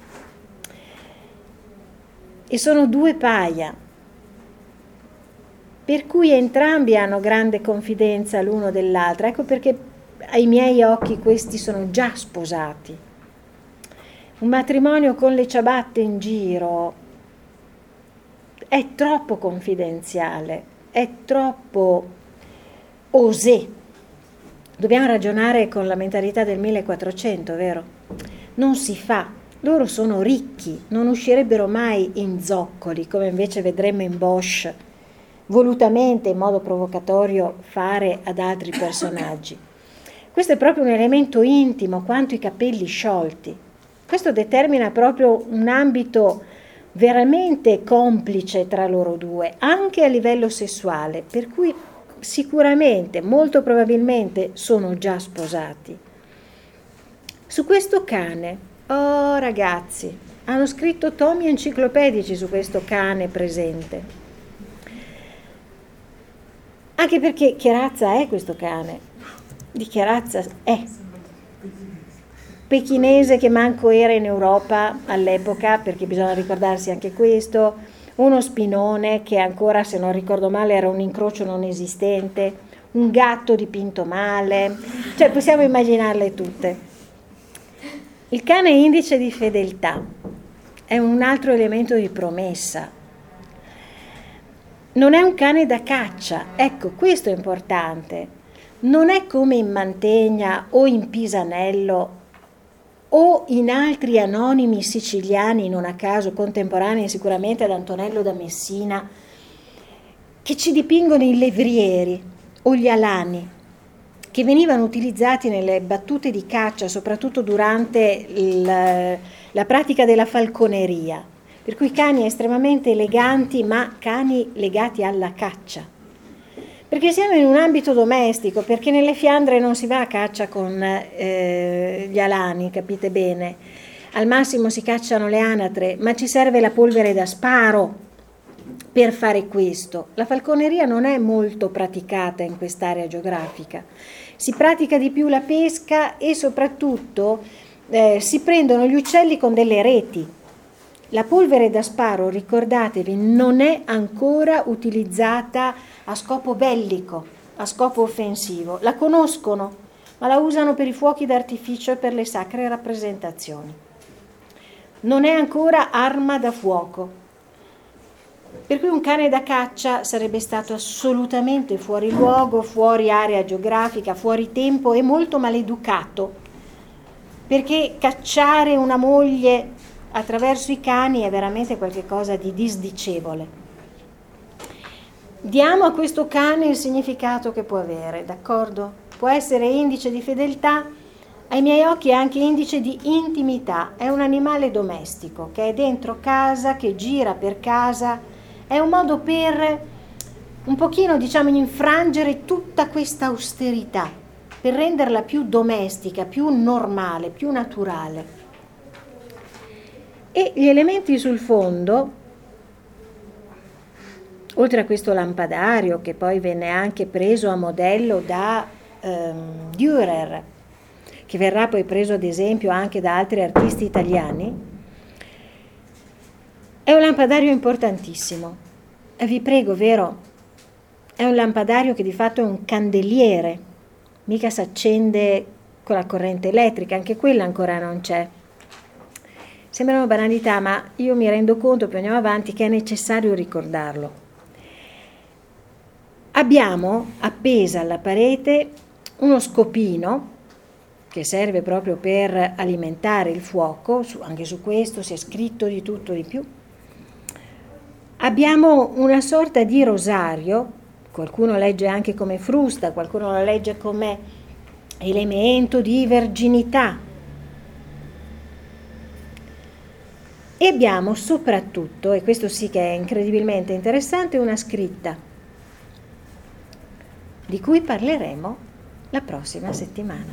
E sono due paia, per cui entrambi hanno grande confidenza l'uno dell'altro. Ecco perché ai miei occhi questi sono già sposati. Un matrimonio con le ciabatte in giro è troppo confidenziale, è troppo osé. Dobbiamo ragionare con la mentalità del millequattrocento, vero? Non si fa. Loro sono ricchi, non uscirebbero mai in zoccoli, come invece vedremo in Bosch volutamente, in modo provocatorio, fare ad altri personaggi. Questo è proprio un elemento intimo, quanto i capelli sciolti. Questo determina proprio un ambito veramente complice tra loro due, anche a livello sessuale, per cui sicuramente, molto probabilmente, sono già sposati. Su questo cane, oh ragazzi, hanno scritto tomi enciclopedici su questo cane presente. Anche perché che razza è questo cane? Di che razza è? Pechinese, che manco era in Europa all'epoca, perché bisogna ricordarsi anche questo, uno spinone che ancora, se non ricordo male, era un incrocio non esistente, un gatto dipinto male, cioè possiamo immaginarle tutte. Il cane indice di fedeltà è un altro elemento di promessa. Non è un cane da caccia, ecco, questo è importante. Non è come in Mantegna o in Pisanello o in altri anonimi siciliani, non a caso contemporanei sicuramente ad Antonello da Messina, che ci dipingono i levrieri o gli alani, che venivano utilizzati nelle battute di caccia, soprattutto durante il, la pratica della falconeria, per cui cani estremamente eleganti, ma cani legati alla caccia. Perché siamo in un ambito domestico, perché nelle Fiandre non si va a caccia con eh, gli alani, capite bene. Al massimo si cacciano le anatre, ma ci serve la polvere da sparo per fare questo. La falconeria non è molto praticata in quest'area geografica. Si pratica di più la pesca e soprattutto eh, si prendono gli uccelli con delle reti. La polvere da sparo, ricordatevi, non è ancora utilizzata a scopo bellico, a scopo offensivo. La conoscono, ma la usano per i fuochi d'artificio e per le sacre rappresentazioni. Non è ancora arma da fuoco. Per cui un cane da caccia sarebbe stato assolutamente fuori luogo, fuori area geografica, fuori tempo e molto maleducato, perché cacciare una moglie attraverso i cani è veramente qualcosa di disdicevole. Diamo a questo cane il significato che può avere, d'accordo? Può essere indice di fedeltà, ai miei occhi è anche indice di intimità. È un animale domestico che è dentro casa, che gira per casa. È un modo per un pochino, diciamo, infrangere tutta questa austerità, per renderla più domestica, più normale, più naturale. E gli elementi sul fondo, oltre a questo lampadario che poi venne anche preso a modello da ehm, Dürer, che verrà poi preso ad esempio anche da altri artisti italiani, è un lampadario importantissimo. E vi prego, vero? È un lampadario che di fatto è un candeliere, mica si accende con la corrente elettrica, anche quella ancora non c'è. Sembrano banalità, ma io mi rendo conto, più andiamo avanti, che è necessario ricordarlo. Abbiamo appesa alla parete uno scopino che serve proprio per alimentare il fuoco, anche su questo si è scritto di tutto di più. Abbiamo una sorta di rosario, qualcuno legge anche come frusta, qualcuno lo legge come elemento di verginità. E abbiamo soprattutto, e questo sì che è incredibilmente interessante, una scritta di cui parleremo la prossima settimana.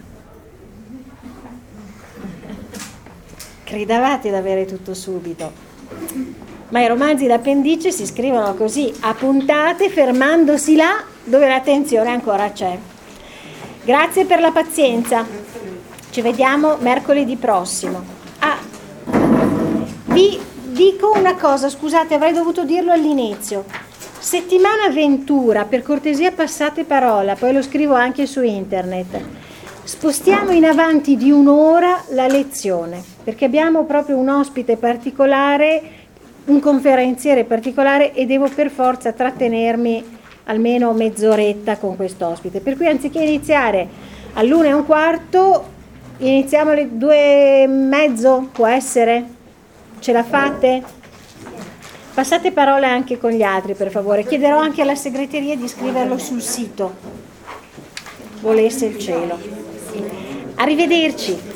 Credevate di avere tutto subito, ma i romanzi d'appendice si scrivono così, a puntate, fermandosi là dove l'attenzione ancora c'è. Grazie per la pazienza, ci vediamo mercoledì prossimo. Ah, vi dico una cosa, scusate, avrei dovuto dirlo all'inizio. Settimana Ventura, per cortesia passate parola, poi lo scrivo anche su internet. Spostiamo in avanti di un'ora la lezione, perché abbiamo proprio un ospite particolare, un conferenziere particolare, e devo per forza trattenermi almeno mezz'oretta con questo ospite. Per cui anziché iniziare all'una e un quarto, iniziamo alle due e mezzo, può essere? Ce la fate? Passate parola anche con gli altri, per favore. Chiederò anche alla segreteria di scriverlo sul sito, volesse il cielo. Arrivederci.